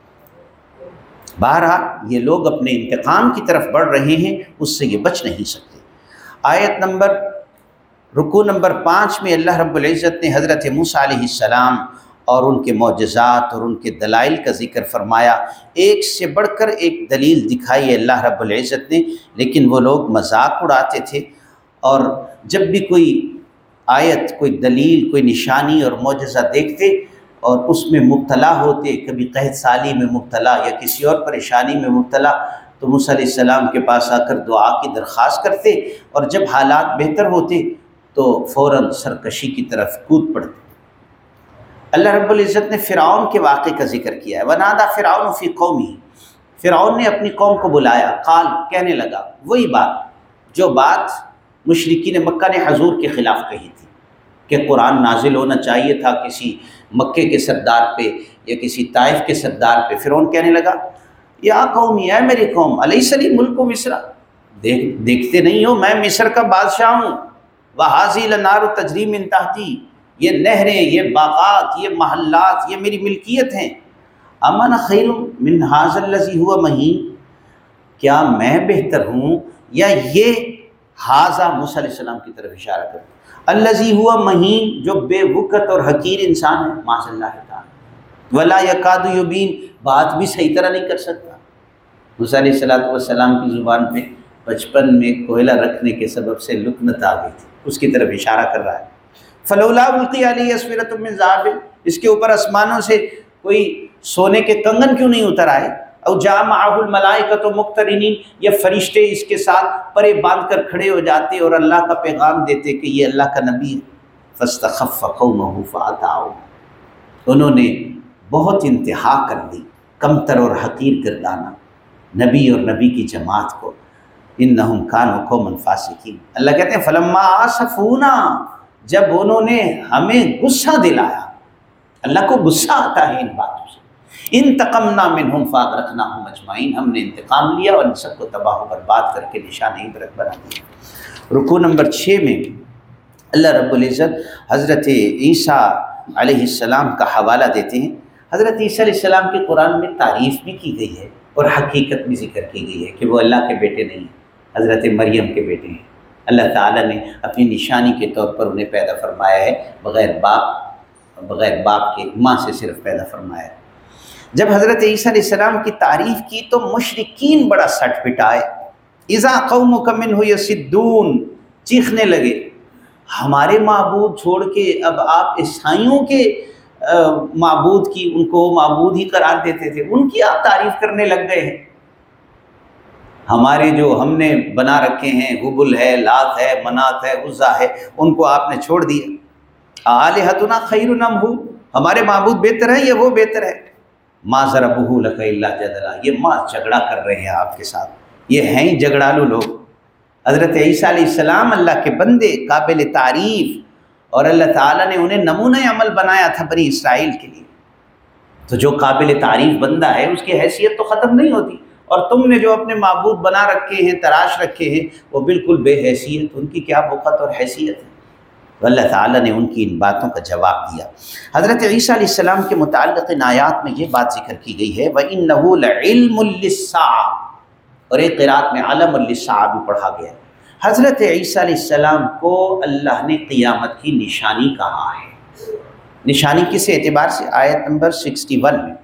بہرحال یہ لوگ اپنے انتقام کی طرف بڑھ رہے ہیں، اس سے یہ بچ نہیں سکتے۔ آیت نمبر رکوع نمبر پانچ میں اللہ رب العزت نے حضرت موسیٰ علیہ السلام اور ان کے معجزات اور ان کے دلائل کا ذکر فرمایا، ایک سے بڑھ کر ایک دلیل دکھائی اللہ رب العزت نے، لیکن وہ لوگ مذاق اڑاتے تھے، اور جب بھی کوئی آیت، کوئی دلیل، کوئی نشانی اور معجزہ دیکھتے اور اس میں مبتلا ہوتے، کبھی قحط سالی میں مبتلا یا کسی اور پریشانی میں مبتلا، تو موسیٰ علیہ السلام کے پاس آ کر دعا کی درخواست کرتے، اور جب حالات بہتر ہوتے تو فوراً سرکشی کی طرف کود پڑتے۔ اللہ رب العزت نے فرعون کے واقعے کا ذکر کیا ہے، وَنَادَى فِرْعَوْنُ فِي قَوْمِهِ، فرعون نے اپنی قوم کو بلایا، قال، کہنے لگا وہی بات جو بات مشرکین مکہ نے حضور کے خلاف کہی تھی کہ قرآن نازل ہونا چاہیے تھا کسی مکے کے سردار پہ یا کسی طائف کے سردار پہ۔ فرعون کہنے لگا یا قومی، اے میری قوم، الیس لی ملک مصر، دیکھ دیکھتے نہیں ہو میں مصر کا بادشاہ ہوں، وَهَٰذِهِ الْأَنْهَارُ تَجْرِي مِن تَحْتِي، یہ نہریں، یہ باغات، یہ محلات، یہ میری ملکیت ہیں۔ امن خیر من هذا الذی هو مہین، کیا میں بہتر ہوں یا یہ حاضہ موسیٰ علیہ السلام کی طرف اشارہ کرتا، الذی هو مہین، جو بے وقت اور حقیر انسان ہے، معاذ اللہ تعالی، ولا یکاد یبین، بات بھی صحیح طرح نہیں کر سکتا۔ موسیٰ علیہ السلام کی زبان پہ بچپن میں کوئلہ رکھنے کے سبب سے لکنت آ گئی تھی، اس کی طرف اشارہ کر رہا ہے۔ فلولا القی علیہ اسورۃ من ذہب، اس کے اوپر آسمانوں سے کوئی سونے کے کنگن کیوں نہیں اتر آئے؟ او جاء معہ الملائکۃ مقترنین، یہ فرشتے اس کے ساتھ پرے باندھ کر کھڑے ہو جاتے اور اللہ کا پیغام دیتے کہ یہ اللہ کا نبی ہے۔ فاستخف قومہ فاطاعوہ، انہوں نے بہت انتہا کر دی، کمتر اور حقیر گردانا نبی اور نبی کی جماعت کو۔ انہم کانوا قوما فاسقین، اللہ کہتے ہیں فلما آسفونا، جب انہوں نے ہمیں غصہ دلایا، اللہ کو غصہ آتا ہے ان باتوں سے، انتقمنا منہم فاغرقناہم اجمعین، ہم نے انتقام لیا اور ان سب کو تباہ و برباد کر کے نشان عبرت بنا دیا۔ رکوع نمبر چھ میں اللہ رب العزت حضرت عیسیٰ علیہ السلام کا حوالہ دیتے ہیں۔ حضرت عیسیٰ علیہ السلام کی قرآن میں تعریف بھی کی گئی ہے اور حقیقت بھی ذکر کی گئی ہے کہ وہ اللہ کے بیٹے نہیں ہیں، حضرت مریم کے بیٹے ہیں۔ اللہ تعالیٰ نے اپنی نشانی کے طور پر انہیں پیدا فرمایا ہے، بغیر باپ بغیر باپ کے، ماں سے صرف پیدا فرمایا ہے۔ جب حضرت عیسیٰ علیہ السلام کی تعریف کی تو مشرکین بڑا سٹ پٹائے، اذا قومک منہ یصدون، چیخنے لگے ہمارے معبود چھوڑ کے اب آپ عیسائیوں کے معبود کی، ان کو معبود ہی قرار دیتے تھے، ان کی آپ تعریف کرنے لگ گئے ہیں۔ ہمارے جو ہم نے بنا رکھے ہیں، حبل ہے، لات ہے، منات ہے، عزا ہے، ان کو آپ نے چھوڑ دیا۔ آلہتنا خیر ام ہو، ہمارے معبود بہتر ہے یا وہ بہتر ہے؟ ما ضربہ لک الا جدلا، یہ ماں جھگڑا کر رہے ہیں آپ کے ساتھ، یہ ہیں ہی جھگڑالو لوگ۔ حضرت عیسیٰ علیہ السلام اللہ کے بندے قابل تعریف، اور اللہ تعالیٰ نے انہیں نمونہ عمل بنایا تھا بنی اسرائیل کے لیے، تو جو قابل تعریف بندہ ہے اس کی حیثیت تو ختم نہیں ہوتی، اور تم نے جو اپنے معبود بنا رکھے ہیں، تراش رکھے ہیں، وہ بالکل بے حیثیت، ان کی کیا وقت اور حیثیت ہے؟ تو اللہ تعالیٰ نے ان کی ان باتوں کا جواب دیا۔ حضرت عیسیٰ علیہ السلام کے متعلق ان آیات میں یہ بات ذکر کی گئی ہے وَإِنَّهُ لَعِلْمٌ لِلسَّاعَةِ، اور ایک قرات میں علم للساعہ بھی پڑھا گیا ہے۔ حضرت عیسیٰ علیہ السلام کو اللہ نے قیامت کی نشانی کہا ہے۔ نشانی کس اعتبار سے؟ آیت نمبر اکسٹھ میں،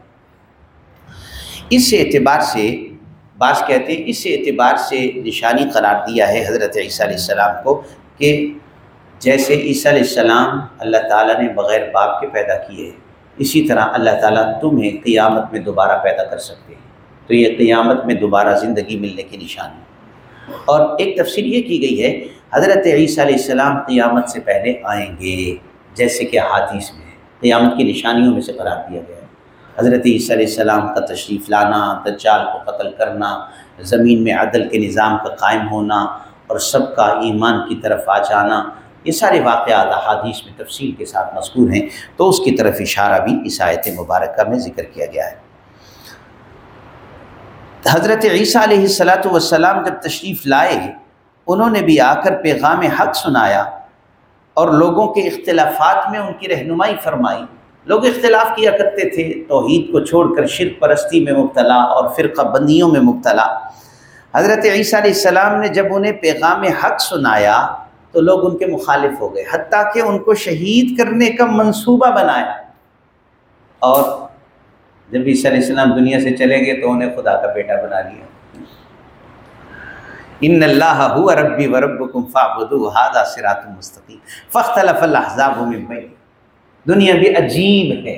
اس اعتبار سے بعض کہتے ہیں اس اعتبار سے نشانی قرار دیا ہے حضرت عیسیٰ علیہ السلام کو کہ جیسے عیسیٰ علیہ السلام اللہ تعالیٰ نے بغیر باپ کے پیدا کیے، اسی طرح اللہ تعالیٰ تمہیں قیامت میں دوبارہ پیدا کر سکتے ہیں، تو یہ قیامت میں دوبارہ زندگی ملنے کی نشانی۔ اور ایک تفسیر یہ کی گئی ہے حضرت عیسیٰ علیہ السلام قیامت سے پہلے آئیں گے، جیسے کہ حدیث میں قیامت کی نشانیوں میں سے قرار دیا گیا ہے۔ حضرت عیسیٰ علیہ السلام کا تشریف لانا، دجال کو قتل کرنا، زمین میں عدل کے نظام کا قائم ہونا اور سب کا ایمان کی طرف آ جانا، یہ سارے واقعات احادیث میں تفصیل کے ساتھ مذکور ہیں، تو اس کی طرف اشارہ بھی اس آیت مبارکہ میں ذکر کیا گیا ہے۔ حضرت عیسیٰ علیہ الصلاۃ والسلام جب تشریف لائے، انہوں نے بھی آ کر پیغام حق سنایا اور لوگوں کے اختلافات میں ان کی رہنمائی فرمائی۔ لوگ اختلاف کیا کرتے تھے، توحید کو چھوڑ کر شرک پرستی میں مبتلا اور فرقہ بندیوں میں مبتلا۔ حضرت عیسیٰ علیہ السلام نے جب انہیں پیغام حق سنایا تو لوگ ان کے مخالف ہو گئے، حتیٰ کہ ان کو شہید کرنے کا منصوبہ بنایا، اور جب عیسیٰ علیہ السلام دنیا سے چلے گئے تو انہیں خدا کا بیٹا بنا لیا۔ ان اللہ هو ربی وربکم فاعبدوہ ھذا صراط مستقیم فاختلف الاحزاب من بینہم۔ دنیا بھی عجیب ہے،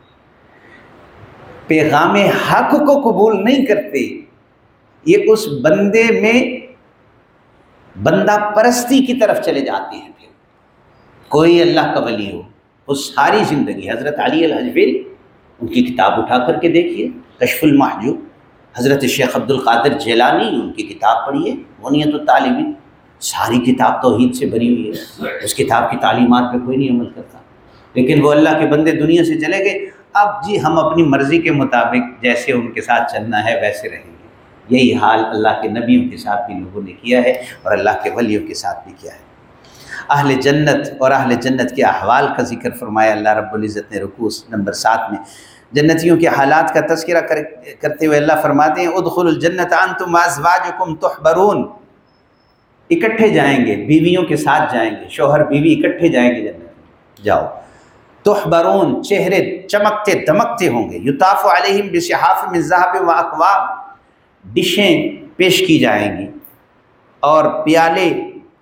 پیغام حق کو قبول نہیں کرتے، یہ اس بندے میں بندہ پرستی کی طرف چلے جاتے ہیں۔ پھر کوئی اللہ کا ولی ہو، وہ ساری زندگی، حضرت علی الحجویری، ان کی کتاب اٹھا کر کے دیکھیے، کشف المحجوب، حضرت شیخ عبد القادر جیلانی، ان کی کتاب پڑھیے غنیۃ الطالبین، ساری کتاب توحید سے بھری ہوئی ہے، اس کتاب کی تعلیمات پہ کوئی نہیں عمل کرتا، لیکن وہ اللہ کے بندے دنیا سے چلے گئے، اب جی ہم اپنی مرضی کے مطابق جیسے ان کے ساتھ چلنا ہے ویسے رہیں گے۔ یہی حال اللہ کے نبیوں کے ساتھ بھی لوگوں نے کیا ہے اور اللہ کے ولیوں کے ساتھ بھی کیا ہے۔ اہل جنت اور اہل جنت کے احوال کا ذکر فرمایا اللہ رب العزت نے رکوع نمبر سات میں۔ جنتیوں کے حالات کا تذکرہ کرتے ہوئے اللہ فرماتے ہیں ادخلوا الجنت انتم وازواجکم تحبرون، اکٹھے جائیں گے، بیویوں کے ساتھ جائیں گے، شوہر بیوی اکٹھے جائیں گے جنت میں، جاؤ۔ تحبرون، چہرے چمکتے دمکتے ہوں گے، یطاف علیہم بصحاف من ذہب واکواب، ڈشیں پیش کی جائیں گی اور پیالے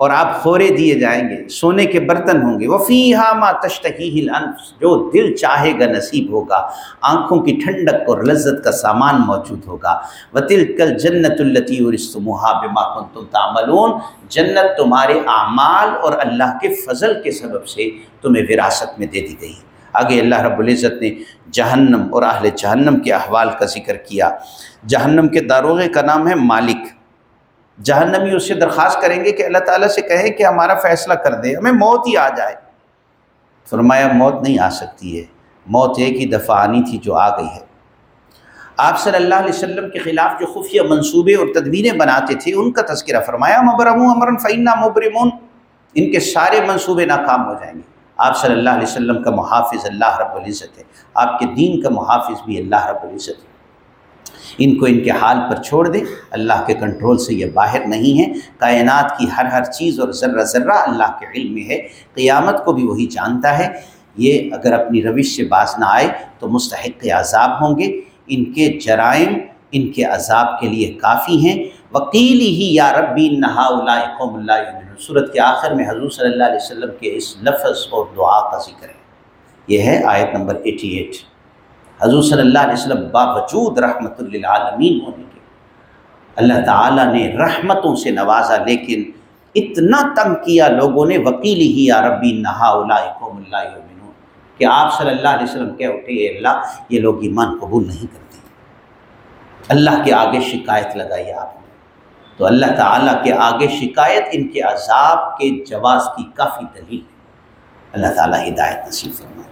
اور آپ خورے دیے جائیں گے، سونے کے برتن ہوں گے، وَفِيهَا مَا تَشْتَهِيهِ الْأَنفُسُ، جو دل چاہے گا نصیب ہوگا، آنکھوں کی ٹھنڈک اور لذت کا سامان موجود ہوگا۔ وَتِلْكَ الْجَنَّةُ الَّتِي أُورِثْتُمُوهَا بِمَا كُنتُمْ تَعْمَلُونَ، جنت تمہارے اعمال اور اللہ کے فضل کے سبب سے تمہیں وراثت میں دے دی گئی۔ آگے اللہ رب العزت نے جہنم اور اہل جہنم کے احوال کا ذکر کیا۔ جہنم کے داروغے کا نام ہے مالک۔ جہنمی اس سے درخواست کریں گے کہ اللہ تعالیٰ سے کہے کہ ہمارا فیصلہ کر دے، ہمیں موت ہی آ جائے۔ فرمایا موت نہیں آ سکتی ہے، موت ایک ہی دفعہ آنی تھی جو آ گئی ہے۔ آپ صلی اللہ علیہ وسلم کے خلاف جو خفیہ منصوبے اور تدبیریں بناتے تھے ان کا تذکرہ فرمایا، مبرموا امرا فإنا مبرمون، ان کے سارے منصوبے ناکام ہو جائیں گے۔ آپ صلی اللہ علیہ وسلم کا محافظ اللہ رب العزت ہے، آپ کے دین کا محافظ بھی اللہ رب العزت ہے۔ ان کو ان کے حال پر چھوڑ دیں، اللہ کے کنٹرول سے یہ باہر نہیں ہے۔ کائنات کی ہر ہر چیز اور ذرہ ذرہ اللہ کے علم میں ہے، قیامت کو بھی وہی جانتا ہے۔ یہ اگر اپنی روش سے باز نہ آئے تو مستحق عذاب ہوں گے، ان کے جرائم ان کے عذاب کے لیے کافی ہیں۔ وَقِيلِهِ يَا رَبِّ إِنَّ هَؤُلَاءِ قَوْمٌ لَا يُؤْمِنُونَ، سورت کے آخر میں حضور صلی اللہ علیہ وسلم کے اس لفظ اور دعا کا ذکر ہے۔ یہ ہے آیت نمبر اٹھاسی۔ حضور صلی اللہ علیہ وسلم باوجود رحمت للعالمین ہونے کے اللہ تعالیٰ نے رحمتوں سے نوازا، لیکن اتنا تنگ کیا لوگوں نے، وَقِيلِهِ يَا رَبِّ إِنَّ هَؤُلَاءِ قَوْمٌ لَا يُؤْمِنُونَ، کہ آپ صلی اللہ علیہ وسلم کہہ اٹھے اے اللہ یہ لوگ ایمان قبول نہیں کرتے۔ اللہ کے آگے شکایت لگائی آپ نے، تو اللہ تعالیٰ کے آگے شکایت ان کے عذاب کے جواز کی کافی دلیل ہے۔ اللہ تعالیٰ ہدایت نصیب فرمائے۔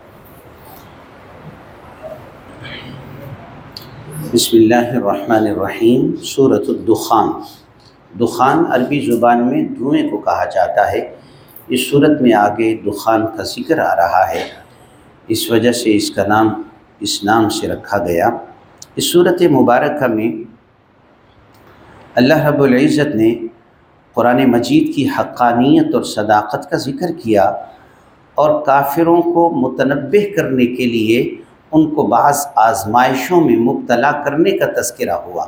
بسم اللہ الرحمن الرحیم۔ سورۃ الدخان۔ دخان عربی زبان میں دھوئیں کو کہا جاتا ہے۔ اس صورت میں آگے دخان کا ذکر آ رہا ہے، اس وجہ سے اس کا نام اس نام سے رکھا گیا۔ اس صورت مبارکہ میں اللہ رب العزت نے قرآن مجید کی حقانیت اور صداقت کا ذکر کیا، اور کافروں کو متنبہ کرنے کے لیے ان کو بعض آزمائشوں میں مبتلا کرنے کا تذکرہ ہوا۔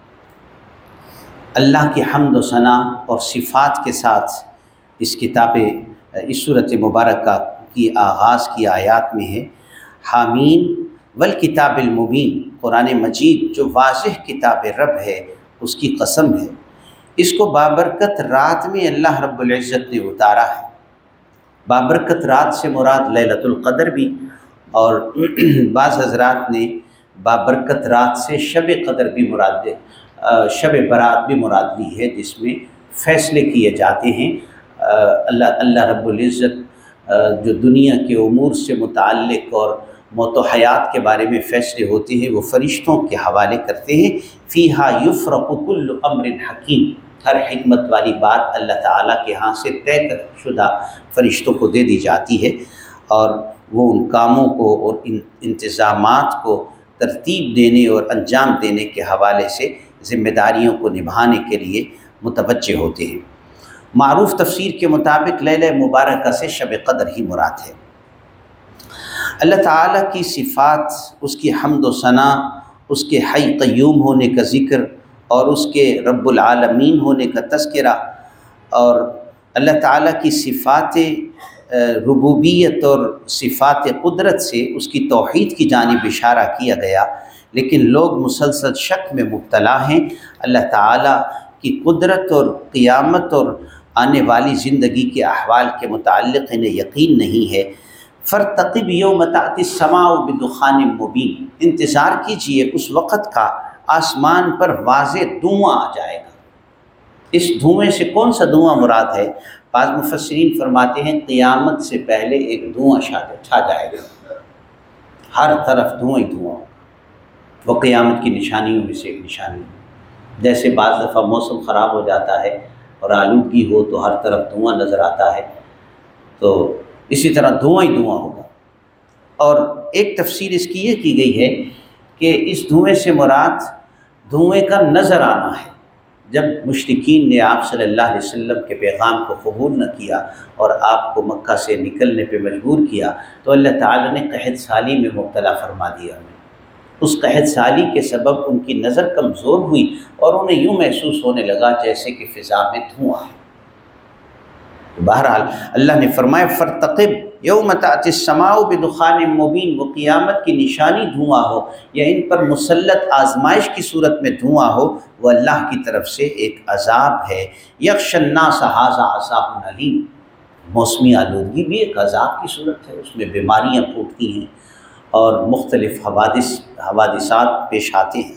اللہ کی حمد و ثنا اور صفات کے ساتھ اس کتاب اس صورت مبارکہ کی آغاز کی آیات میں ہے، حامین والکتاب المبین، قرآن مجید جو واضح کتاب رب ہے اس کی قسم ہے۔ اس کو بابرکت رات میں اللہ رب العزت نے اتارا ہے۔ بابرکت رات سے مراد لیلۃ القدر بھی، اور بعض حضرات نے بابرکت رات سے شب قدر بھی مراد شب برات بھی مراد لی ہے، جس میں فیصلے کیے جاتے ہیں۔ اللہ اللہ رب العزت جو دنیا کے امور سے متعلق اور موت و حیات کے بارے میں فیصلے ہوتے ہیں وہ فرشتوں کے حوالے کرتے ہیں۔ فیہا یفرق کل امر حکیم، ہر حکمت والی بات اللہ تعالیٰ کے ہاں سے طے کر شدہ فرشتوں کو دے دی جاتی ہے، اور وہ ان کاموں کو اور ان انتظامات کو ترتیب دینے اور انجام دینے کے حوالے سے ذمہ داریوں کو نبھانے کے لیے متوجہ ہوتے ہیں۔ معروف تفسیر کے مطابق لیلہ مبارکہ سے شب قدر ہی مراد ہے۔ اللہ تعالیٰ کی صفات، اس کی حمد و ثنا، اس کے حی قیوم ہونے کا ذکر اور اس کے رب العالمین ہونے کا تذکرہ، اور اللہ تعالیٰ کی صفات ربوبیت اور صفات قدرت سے اس کی توحید کی جانب اشارہ کیا گیا، لیکن لوگ مسلسل شک میں مبتلا ہیں۔ اللہ تعالیٰ کی قدرت اور قیامت اور آنے والی زندگی کے احوال کے متعلق انہیں یقین نہیں ہے۔ فارتقب یوم تأتی السماء بدخان مبین، انتظار کیجئے اس وقت کا آسمان پر واضح دھواں آ جائے گا۔ اس دھوئیں سے کون سا دھواں مراد ہے؟ بعض مفسرین فرماتے ہیں قیامت سے پہلے ایک دھواں چھا جائے گا، ہر طرف دھواں ہی دھواں، وہ قیامت کی نشانیوں میں سے ایک نشانی۔ جیسے بعض دفعہ موسم خراب ہو جاتا ہے اور آلودگی ہو تو ہر طرف دھواں نظر آتا ہے، تو اسی طرح دھواں ہی دھواں ہوگا۔ اور ایک تفسیر اس کی یہ کی گئی ہے کہ اس دھوئیں سے مراد دھوئیں کا نظر آنا ہے۔ جب مشرکین نے آپ صلی اللہ علیہ وسلم کے پیغام کو قبول نہ کیا اور آپ کو مکہ سے نکلنے پہ مجبور کیا، تو اللہ تعالیٰ نے قحط سالی میں مبتلا فرما دیا انہیں۔ اس قحط سالی کے سبب ان کی نظر کمزور ہوئی اور انہیں یوں محسوس ہونے لگا جیسے کہ فضا میں دھواں ہے۔ بہرحال اللہ نے فرمایا فرتقب یوم تأتی السماء بدخان مبین، وہ قیامت کی نشانی دھواں ہو یا ان پر مسلط آزمائش کی صورت میں دھواں ہو، وہ اللہ کی طرف سے ایک عذاب ہے۔ یغشی الناس ھذا عذاب علیم، موسمی آلودگی بھی ایک عذاب کی صورت ہے، اس میں بیماریاں پھوٹتی ہیں اور مختلف حوادث حوادثات پیش آتے ہیں۔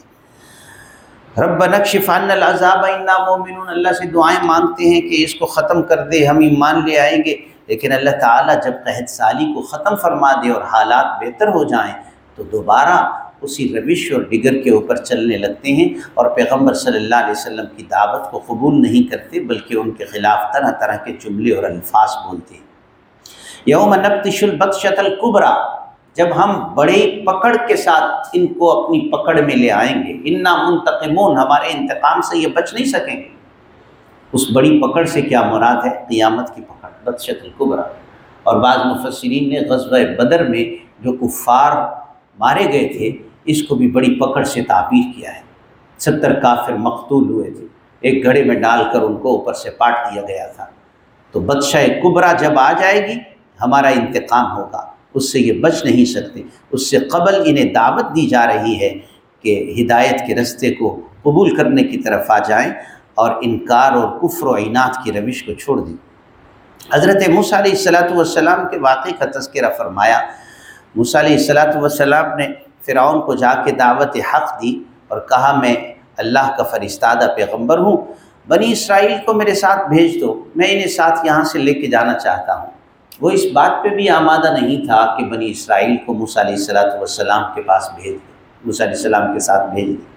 ربنا اکشف عنا العذاب انا مومنون، اللہ سے دعائیں مانگتے ہیں کہ اس کو ختم کر دے، ہم ایمان لے آئیں گے، لیکن اللہ تعالیٰ جب قحط سالی کو ختم فرما دے اور حالات بہتر ہو جائیں تو دوبارہ اسی روش اور ڈگر کے اوپر چلنے لگتے ہیں اور پیغمبر صلی اللہ علیہ وسلم کی دعوت کو قبول نہیں کرتے، بلکہ ان کے خلاف طرح طرح کے جملے اور الفاظ بولتے ہیں۔ یوم نبطش البطشۃ الکبریٰ، جب ہم بڑی پکڑ کے ساتھ ان کو اپنی پکڑ میں لے آئیں گے، انا منتقمون، ہمارے انتقام سے یہ بچ نہیں سکیں گے۔ اس بڑی پکڑ سے کیا مراد ہے؟ قیامت کی پکڑ، بطشۃ الکبریٰ۔ اور بعض مفسرین نے غزوہ بدر میں جو کفار مارے گئے تھے اس کو بھی بڑی پکڑ سے تعبیر کیا ہے۔ ستر کافر مقتول ہوئے تھے، ایک گھڑے میں ڈال کر ان کو اوپر سے پاٹ دیا گیا تھا۔ تو بطشہ کبریٰ جب آ جائے گی ہمارا انتقام ہوگا، اس سے یہ بچ نہیں سکتے۔ اس سے قبل انہیں دعوت دی جا رہی ہے کہ ہدایت کے رستے کو قبول کرنے کی طرف آ جائیں اور انکار اور کفر و عناد کی روش کو چھوڑ دیں۔ حضرت موسیٰ علیہ الصلاۃ والسلام کے واقعے کا تذکرہ فرمایا۔ موسیٰ علیہ الصلاۃ والسلام نے فرعون کو جا کے دعوت حق دی اور کہا میں اللہ کا فرستادہ پیغمبر ہوں، بنی اسرائیل کو میرے ساتھ بھیج دو، میں انہیں ساتھ یہاں سے لے کے جانا چاہتا ہوں۔ وہ اس بات پہ بھی آمادہ نہیں تھا کہ بنی اسرائیل کو موسیٰ علیہ الصلاۃ والسلام کے پاس بھیج دے، موسیٰ علیہ السلام کے ساتھ بھیج دے۔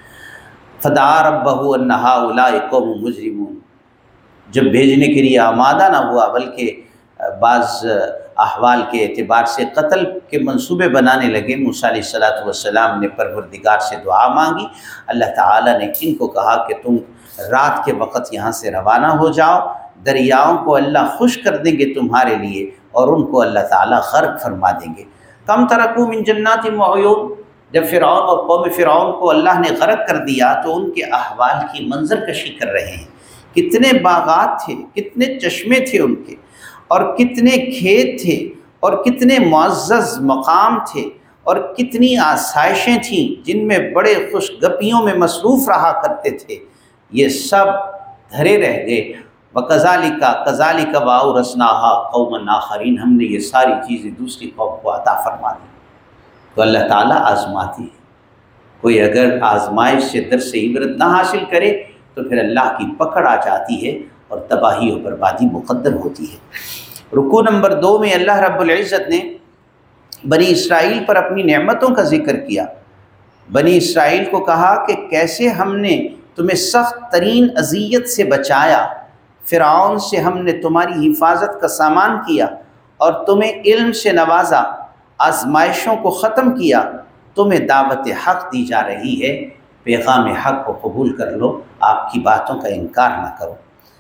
فدعا ربہ ان ھؤلاء قوم مجرمون، جب بھیجنے کے لیے آمادہ نہ ہوا بلکہ بعض احوال کے اعتبار سے قتل کے منصوبے بنانے لگے، موسیٰ علیہ الصلاۃ والسلام نے پروردگار سے دعا مانگی۔ اللہ تعالیٰ نے ان کو کہا کہ تم رات کے وقت یہاں سے روانہ ہو جاؤ، دریاؤں کو اللہ خشک کر دیں گے تمہارے لیے اور ان کو اللہ تعالیٰ غرق فرما دیں گے۔ کم ترکوا من جنات وعیون، جب فرعون اور قوم فرعون کو اللہ نے غرق کر دیا تو ان کے احوال کی منظر کشی کر رہے ہیں۔ کتنے باغات تھے، کتنے چشمے تھے ان کے، اور کتنے کھیت تھے، اور کتنے معزز مقام تھے، اور کتنی آسائشیں تھیں جن میں بڑے خوش گپیوں میں مصروف رہا کرتے تھے، یہ سب دھرے رہ گئے۔ وَكَذَلِكَ كَذَلِكَ وَأَوْرَثْنَاهَا قَوْمًا آخَرِينَ، ہم نے یہ ساری چیزیں دوسری قوم کو عطا فرما دی۔ تو اللہ تعالیٰ آزماتی ہے، کوئی اگر آزمائش سے درس عبرت نہ حاصل کرے تو پھر اللہ کی پکڑ آ جاتی ہے اور تباہی و بربادی مقدر ہوتی ہے۔ رکوع نمبر دو میں اللہ رب العزت نے بنی اسرائیل پر اپنی نعمتوں کا ذکر کیا۔ بنی اسرائیل کو کہا کہ کیسے ہم نے تمہیں سخت ترین اذیت سے بچایا، فرعون سے ہم نے تمہاری حفاظت کا سامان کیا اور تمہیں علم سے نوازا، آزمائشوں کو ختم کیا، تمہیں دعوت حق دی جا رہی ہے، پیغام حق کو قبول کر لو، آپ کی باتوں کا انکار نہ کرو۔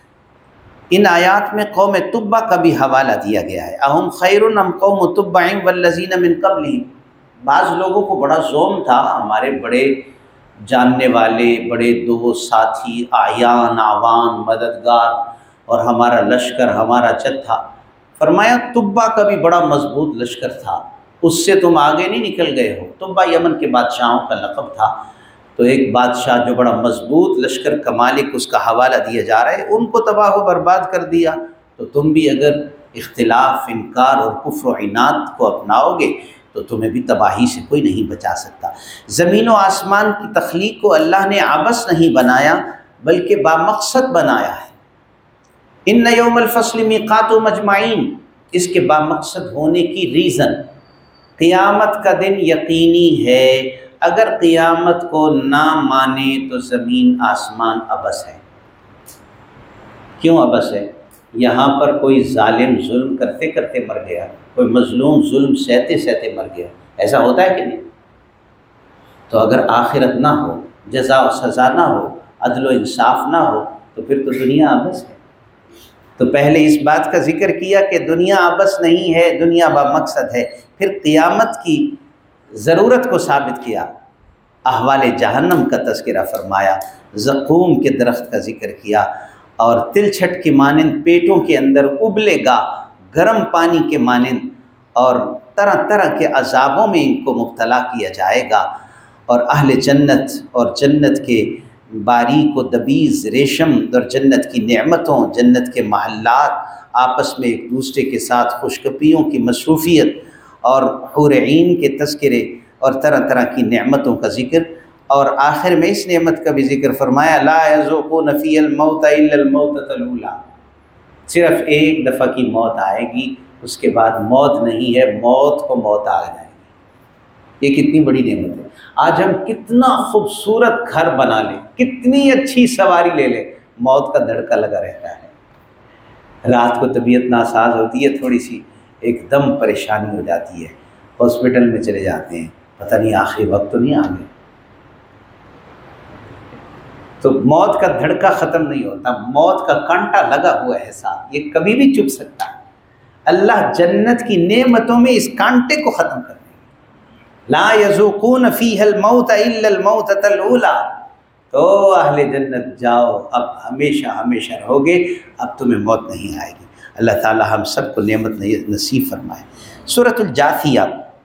ان آیات میں قوم تبع کا بھی حوالہ دیا گیا ہے۔ اہم خیر ام قوم تبع والذین من قبلہم، بعض لوگوں کو بڑا زوم تھا، ہمارے بڑے جاننے والے، بڑے دوست، ساتھی، اعیان، اعوان، مددگار اور ہمارا لشکر، ہمارا جتھا، فرمایا تبع کا بھی بڑا مضبوط لشکر تھا، اس سے تم آگے نہیں نکل گئے ہو۔ تبع یمن کے بادشاہوں کا لقب تھا، تو ایک بادشاہ جو بڑا مضبوط لشکر کا مالک، اس کا حوالہ دیا جا رہا ہے، ان کو تباہ و برباد کر دیا، تو تم بھی اگر اختلاف، انکار اور کفر و عناد کو اپناؤ گے تو تمہیں بھی تباہی سے کوئی نہیں بچا سکتا۔ زمین و آسمان کی تخلیق کو اللہ نے عبث نہیں بنایا بلکہ بامقصد بنایا ہے۔ ان یوم الفصل میقاتہم اجمعین، اس کے بامقصد ہونے کی ریزن، قیامت کا دن یقینی ہے، اگر قیامت کو نہ مانے تو زمین آسمان عبث ہے۔ کیوں عبث ہے؟ یہاں پر کوئی ظالم ظلم کرتے کرتے مر گیا، کوئی مظلوم ظلم سہتے سہتے مر گیا، ایسا ہوتا ہے کہ نہیں؟ تو اگر آخرت نہ ہو، جزا و سزا نہ ہو، عدل و انصاف نہ ہو تو پھر تو دنیا عبث ہے۔ تو پہلے اس بات کا ذکر کیا کہ دنیا عبث نہیں ہے، دنیا بامقصد ہے، پھر قیامت کی ضرورت کو ثابت کیا، احوال جہنم کا تذکرہ فرمایا، زقوم کے درخت کا ذکر کیا، اور تل چھٹ کے مانند پیٹوں کے اندر ابلے گا گرم پانی کے مانند، اور طرح طرح کے عذابوں میں ان کو مبتلا کیا جائے گا۔ اور اہل جنت اور جنت کے باریک و دبیز ریشم اور جنت کی نعمتوں، جنت کے محلات، آپس میں ایک دوسرے کے ساتھ خوشگپیوں کی مصروفیت اور حور عین کے تذکرے اور طرح طرح کی نعمتوں کا ذکر، اور آخر میں اس نعمت کا بھی ذکر فرمایا لا یذوقون فی الموت الا الموتۃ الاولی، صرف ایک دفعہ کی موت آئے گی، اس کے بعد موت نہیں ہے، موت کو موت آ جائے گی۔ یہ کتنی بڑی نعمت ہے۔ آج ہم کتنا خوبصورت گھر بنا لیں، کتنی اچھی سواری لے لیں، موت کا دھڑکا لگا رہتا ہے۔ رات کو طبیعت ناساز ہوتی ہے تھوڑی سی، ایک دم پریشانی ہو جاتی ہے، ہاسپٹل میں چلے جاتے ہیں، پتہ نہیں آخری وقت تو نہیں آ گئے، تو موت کا دھڑکا ختم نہیں ہوتا، موت کا کانٹا لگا ہوا ہے ساتھ، یہ کبھی بھی چپ سکتا ہے۔ اللہ جنت کی نعمتوں میں اس کانٹے کو ختم کر دیں گے۔ لا یذوقون فیہا الموت الا الموتۃ الاولی، تو اہل جنت جاؤ، اب ہمیشہ ہمیشہ رہو گے، اب تمہیں موت نہیں آئے گی۔ اللہ تعالی ہم سب کو نعمت نصیب فرمائے۔ سورۃ الجاثیہ،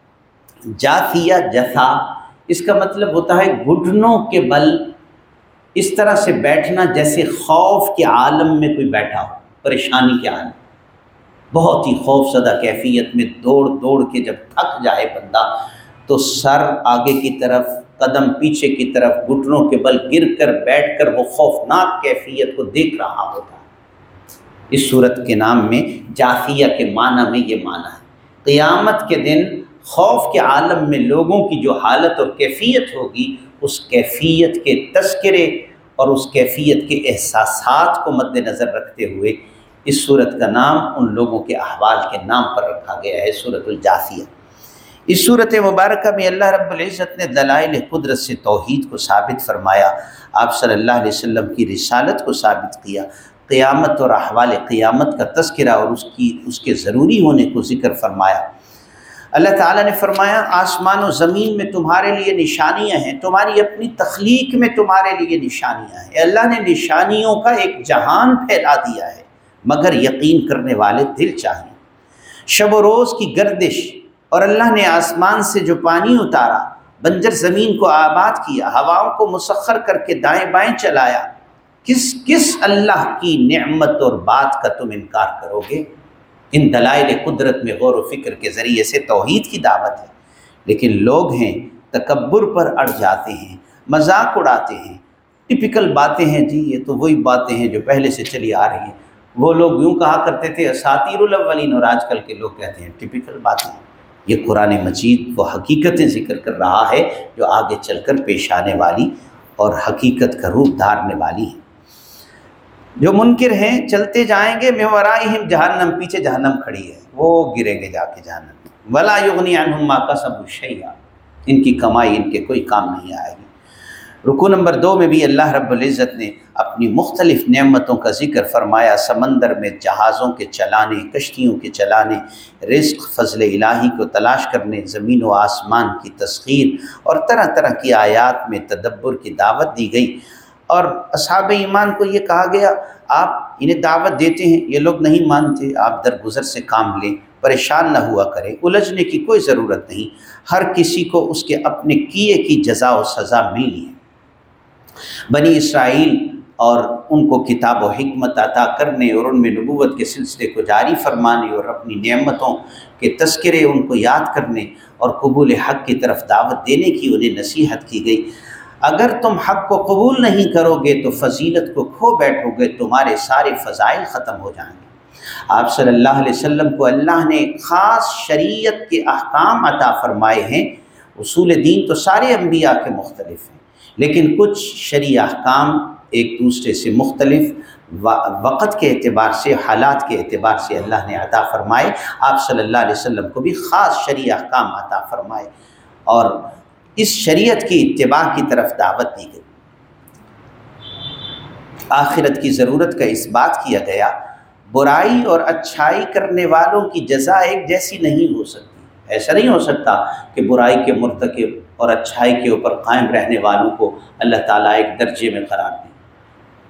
جاثیہ جثا، اس کا مطلب ہوتا ہے گھٹنوں کے بل اس طرح سے بیٹھنا جیسے خوف کے عالم میں کوئی بیٹھا ہو، پریشانی کے عالم، بہت ہی خوف زدہ کیفیت میں دوڑ دوڑ کے جب تھک جائے بندہ تو سر آگے کی طرف، قدم پیچھے کی طرف، گھٹنوں کے بل گر کر بیٹھ کر وہ خوفناک کیفیت کو دیکھ رہا ہوتا ہے۔ اس صورت کے نام میں جاثیہ کے معنی میں یہ معنی ہے، قیامت کے دن خوف کے عالم میں لوگوں کی جو حالت اور کیفیت ہوگی، اس کیفیت کے تذکرے اور اس کیفیت کے احساسات کو مد نظر رکھتے ہوئے اس صورت کا نام ان لوگوں کے احوال کے نام پر رکھا گیا ہے، سورۃ الجاثیہ۔ اس صورت مبارکہ میں اللہ رب العزت نے دلائل قدرت سے توحید کو ثابت فرمایا، آپ صلی اللہ علیہ وسلم کی رسالت کو ثابت کیا، قیامت اور احوال قیامت کا تذکرہ اور اس کی اس کے ضروری ہونے کو ذکر فرمایا۔ اللہ تعالیٰ نے فرمایا آسمان و زمین میں تمہارے لیے نشانیاں ہیں، تمہاری اپنی تخلیق میں تمہارے لیے نشانیاں ہیں۔ اللہ نے نشانیوں کا ایک جہان پھیلا دیا ہے، مگر یقین کرنے والے دل چاہیے۔ شب و روز کی گردش، اور اللہ نے آسمان سے جو پانی اتارا، بنجر زمین کو آباد کیا، ہواؤں کو مسخر کر کے دائیں بائیں چلایا، کس کس اللہ کی نعمت اور بات کا تم انکار کرو گے؟ ان دلائل قدرت میں غور و فکر کے ذریعے سے توحید کی دعوت ہے، لیکن لوگ ہیں تکبر پر اڑ جاتے ہیں، مذاق اڑاتے ہیں، ٹپیکل باتیں ہیں جی، یہ تو وہی باتیں ہیں جو پہلے سے چلی آ رہی ہیں۔ وہ لوگ یوں کہا کرتے تھے اساطیر الاولین، اور آج کل کے لوگ کہتے ہیں ٹپیکل باتیں۔ یہ قرآن مجید وہ حقیقتیں ذکر کر رہا ہے جو آگے چل کر پیش آنے والی اور حقیقت کا روپ دھارنے والی ہے۔ جو منکر ہیں چلتے جائیں گے، من ورائہم جہنم، پیچھے جہنم کھڑی ہے، وہ گریں گے جا کے جہنم میں۔ ولا یغنی عنہم ما کسبوا شیئا، ان کی کمائی ان کے کوئی کام نہیں آئے گی۔ رکوع نمبر دو میں بھی اللہ رب العزت نے اپنی مختلف نعمتوں کا ذکر فرمایا، سمندر میں جہازوں کے چلانے، کشتیوں کے چلانے، رزق فضل الہی کو تلاش کرنے، زمین و آسمان کی تسخیر، اور طرح طرح کی آیات میں تدبر کی دعوت دی گئی۔ اور اصحاب ایمان کو یہ کہا گیا آپ انہیں دعوت دیتے ہیں، یہ لوگ نہیں مانتے، آپ درگزر سے کام لیں، پریشان نہ ہوا کریں، الجھنے کی کوئی ضرورت نہیں، ہر کسی کو اس کے اپنے کیے کی جزا و سزا ملی ہے۔ بنی اسرائیل اور ان کو کتاب و حکمت عطا کرنے اور ان میں نبوت کے سلسلے کو جاری فرمانے اور اپنی نعمتوں کے تذکرے ان کو یاد کرنے اور قبول حق کی طرف دعوت دینے کی انہیں نصیحت کی گئی۔ اگر تم حق کو قبول نہیں کرو گے تو فضیلت کو کھو بیٹھو گے، تمہارے سارے فضائل ختم ہو جائیں گے۔ آپ صلی اللہ علیہ وسلم کو اللہ نے خاص شریعت کے احکام عطا فرمائے ہیں۔ اصول دین تو سارے انبیاء کے مختلف ہیں، لیکن کچھ شرعی احکام ایک دوسرے سے مختلف وقت کے اعتبار سے، حالات کے اعتبار سے اللہ نے عطا فرمائے۔ آپ صلی اللہ علیہ وسلم کو بھی خاص شرعی احکام عطا فرمائے اور اس شریعت کی اتباع کی طرف دعوت دی گئی۔ آخرت کی ضرورت کا اس بات کیا گیا، برائی اور اچھائی کرنے والوں کی جزا ایک جیسی نہیں ہو سکتی۔ ایسا نہیں ہو سکتا کہ برائی کے مرتکب اور اچھائی کے اوپر قائم رہنے والوں کو اللہ تعالیٰ ایک درجے میں قرار دے۔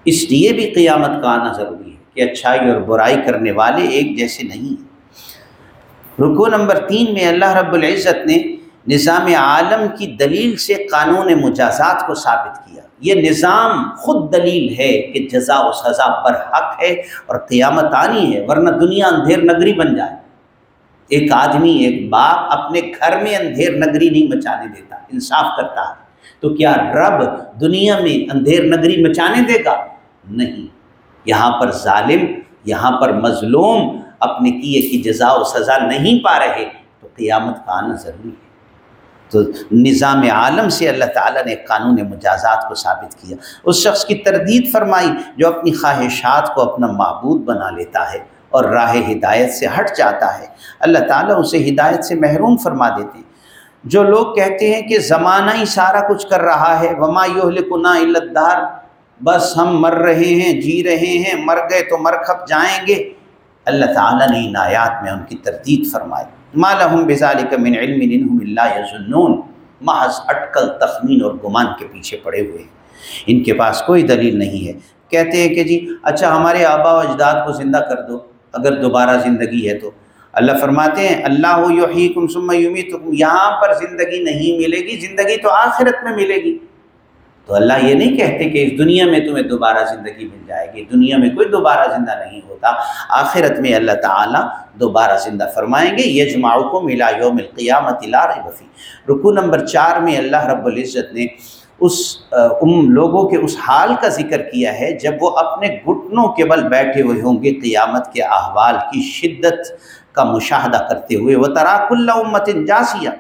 اس لیے بھی قیامت کا آنا ضروری ہے کہ اچھائی اور برائی کرنے والے ایک جیسے نہیں ہیں۔ رکوع نمبر تین میں اللہ رب العزت نے نظام عالم کی دلیل سے قانون مجازات کو ثابت کیا۔ یہ نظام خود دلیل ہے کہ جزا و سزا برحق ہے اور قیامت آنی ہے، ورنہ دنیا اندھیر نگری بن جائے۔ ایک آدمی، ایک باپ اپنے گھر میں اندھیر نگری نہیں مچانے دیتا، انصاف کرتا ہے، تو کیا رب دنیا میں اندھیر نگری مچانے دے گا؟ نہیں۔ یہاں پر ظالم، یہاں پر مظلوم اپنے کیے کی جزا و سزا نہیں پا رہے، تو قیامت کا آنا ضروری ہے۔ تو نظام عالم سے اللہ تعالیٰ نے قانون مجازات کو ثابت کیا۔ اس شخص کی تردید فرمائی جو اپنی خواہشات کو اپنا معبود بنا لیتا ہے اور راہ ہدایت سے ہٹ جاتا ہے، اللہ تعالیٰ اسے ہدایت سے محروم فرما دیتے ہیں۔ جو لوگ کہتے ہیں کہ زمانہ ہی سارا کچھ کر رہا ہے، وما یہلکنا الا الدہر، بس ہم مر رہے ہیں، جی رہے ہیں، مر گئے تو مر کھپ جائیں گے، اللہ تعالیٰ نے ان آیات میں ان کی تردید فرمائی۔ ما لہم بذالک من علم ان ہم الا یظنون، محض اٹکل، تخمین اور گمان کے پیچھے پڑے ہوئے ہیں، ان کے پاس کوئی دلیل نہیں ہے۔ کہتے ہیں کہ جی اچھا ہمارے آبا و اجداد کو زندہ کر دو اگر دوبارہ زندگی ہے تو۔ اللہ فرماتے ہیں اللہ یحییکم ثم یمیتکم، یہاں پر زندگی نہیں ملے گی، زندگی تو آخرت میں ملے گی۔ تو اللہ یہ نہیں کہتے کہ اس دنیا میں تمہیں دوبارہ زندگی مل جائے گی، دنیا میں کوئی دوبارہ زندہ نہیں ہوتا، آخرت میں اللہ تعالیٰ دوبارہ زندہ فرمائیں گے۔ یجمعکم الی یوم القیامۃ لا ریب فیہ۔ رکوع نمبر چار میں اللہ رب العزت نے اس ان لوگوں کے اس حال کا ذکر کیا ہے جب وہ اپنے گھٹنوں کے بل بیٹھے ہوئے ہوں گے قیامت کے احوال کی شدت کا مشاہدہ کرتے ہوئے۔ وَتَرَىٰ كُلَّ أُمَّةٍ جَاثِیَةً،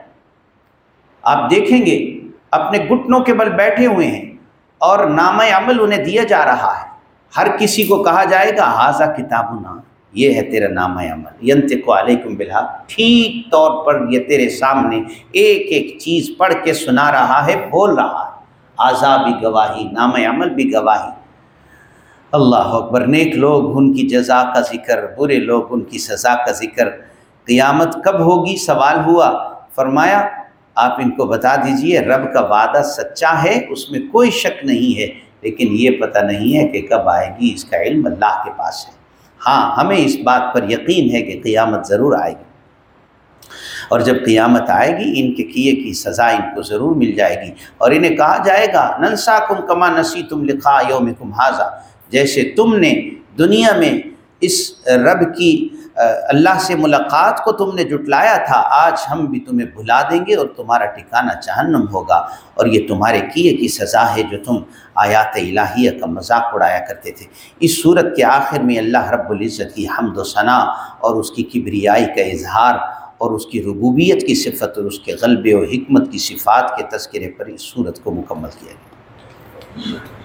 آپ دیکھیں گے اپنے گھٹنوں کے بل بیٹھے ہوئے ہیں اور نامہ عمل انہیں دیا جا رہا ہے۔ ہر کسی کو کہا جائے گا ھذا کتابنا، یہ ہے تیرا نامہ عمل، ینطق علیکم بالحق، ٹھیک طور پر یہ تیرے سامنے ایک ایک چیز پڑھ کے سنا رہا ہے، بول رہا ہے۔ اعضاء بھی گواہی، نامہ عمل بھی گواہی۔ اللہ اکبر۔ نیک لوگ ان کی جزا کا ذکر، برے لوگ ان کی سزا کا ذکر۔ قیامت کب ہوگی سوال ہوا، فرمایا آپ ان کو بتا دیجئے رب کا وعدہ سچا ہے، اس میں کوئی شک نہیں ہے، لیکن یہ پتہ نہیں ہے کہ کب آئے گی، اس کا علم اللہ کے پاس ہے۔ ہاں ہمیں اس بات پر یقین ہے کہ قیامت ضرور آئے گی، اور جب قیامت آئے گی ان کے کیے کی سزا ان کو ضرور مل جائے گی، اور انہیں کہا جائے گا ننساکم کما نسیتم لقاء یومکم ھذا، جیسے تم نے دنیا میں اس رب کی اللہ سے ملاقات کو تم نے جٹلایا تھا، آج ہم بھی تمہیں بھلا دیں گے اور تمہارا ٹھکانہ جہنم ہوگا، اور یہ تمہارے کیے کی سزا ہے جو تم آیات الہیہ کا مذاق اڑایا کرتے تھے۔ اس صورت کے آخر میں اللہ رب العزت کی حمد و ثنا اور اس کی کبریائی کا اظہار اور اس کی ربوبیت کی صفت اور اس کے غلبے و حکمت کی صفات کے تذکرے پر اس صورت کو مکمل کیا گیا۔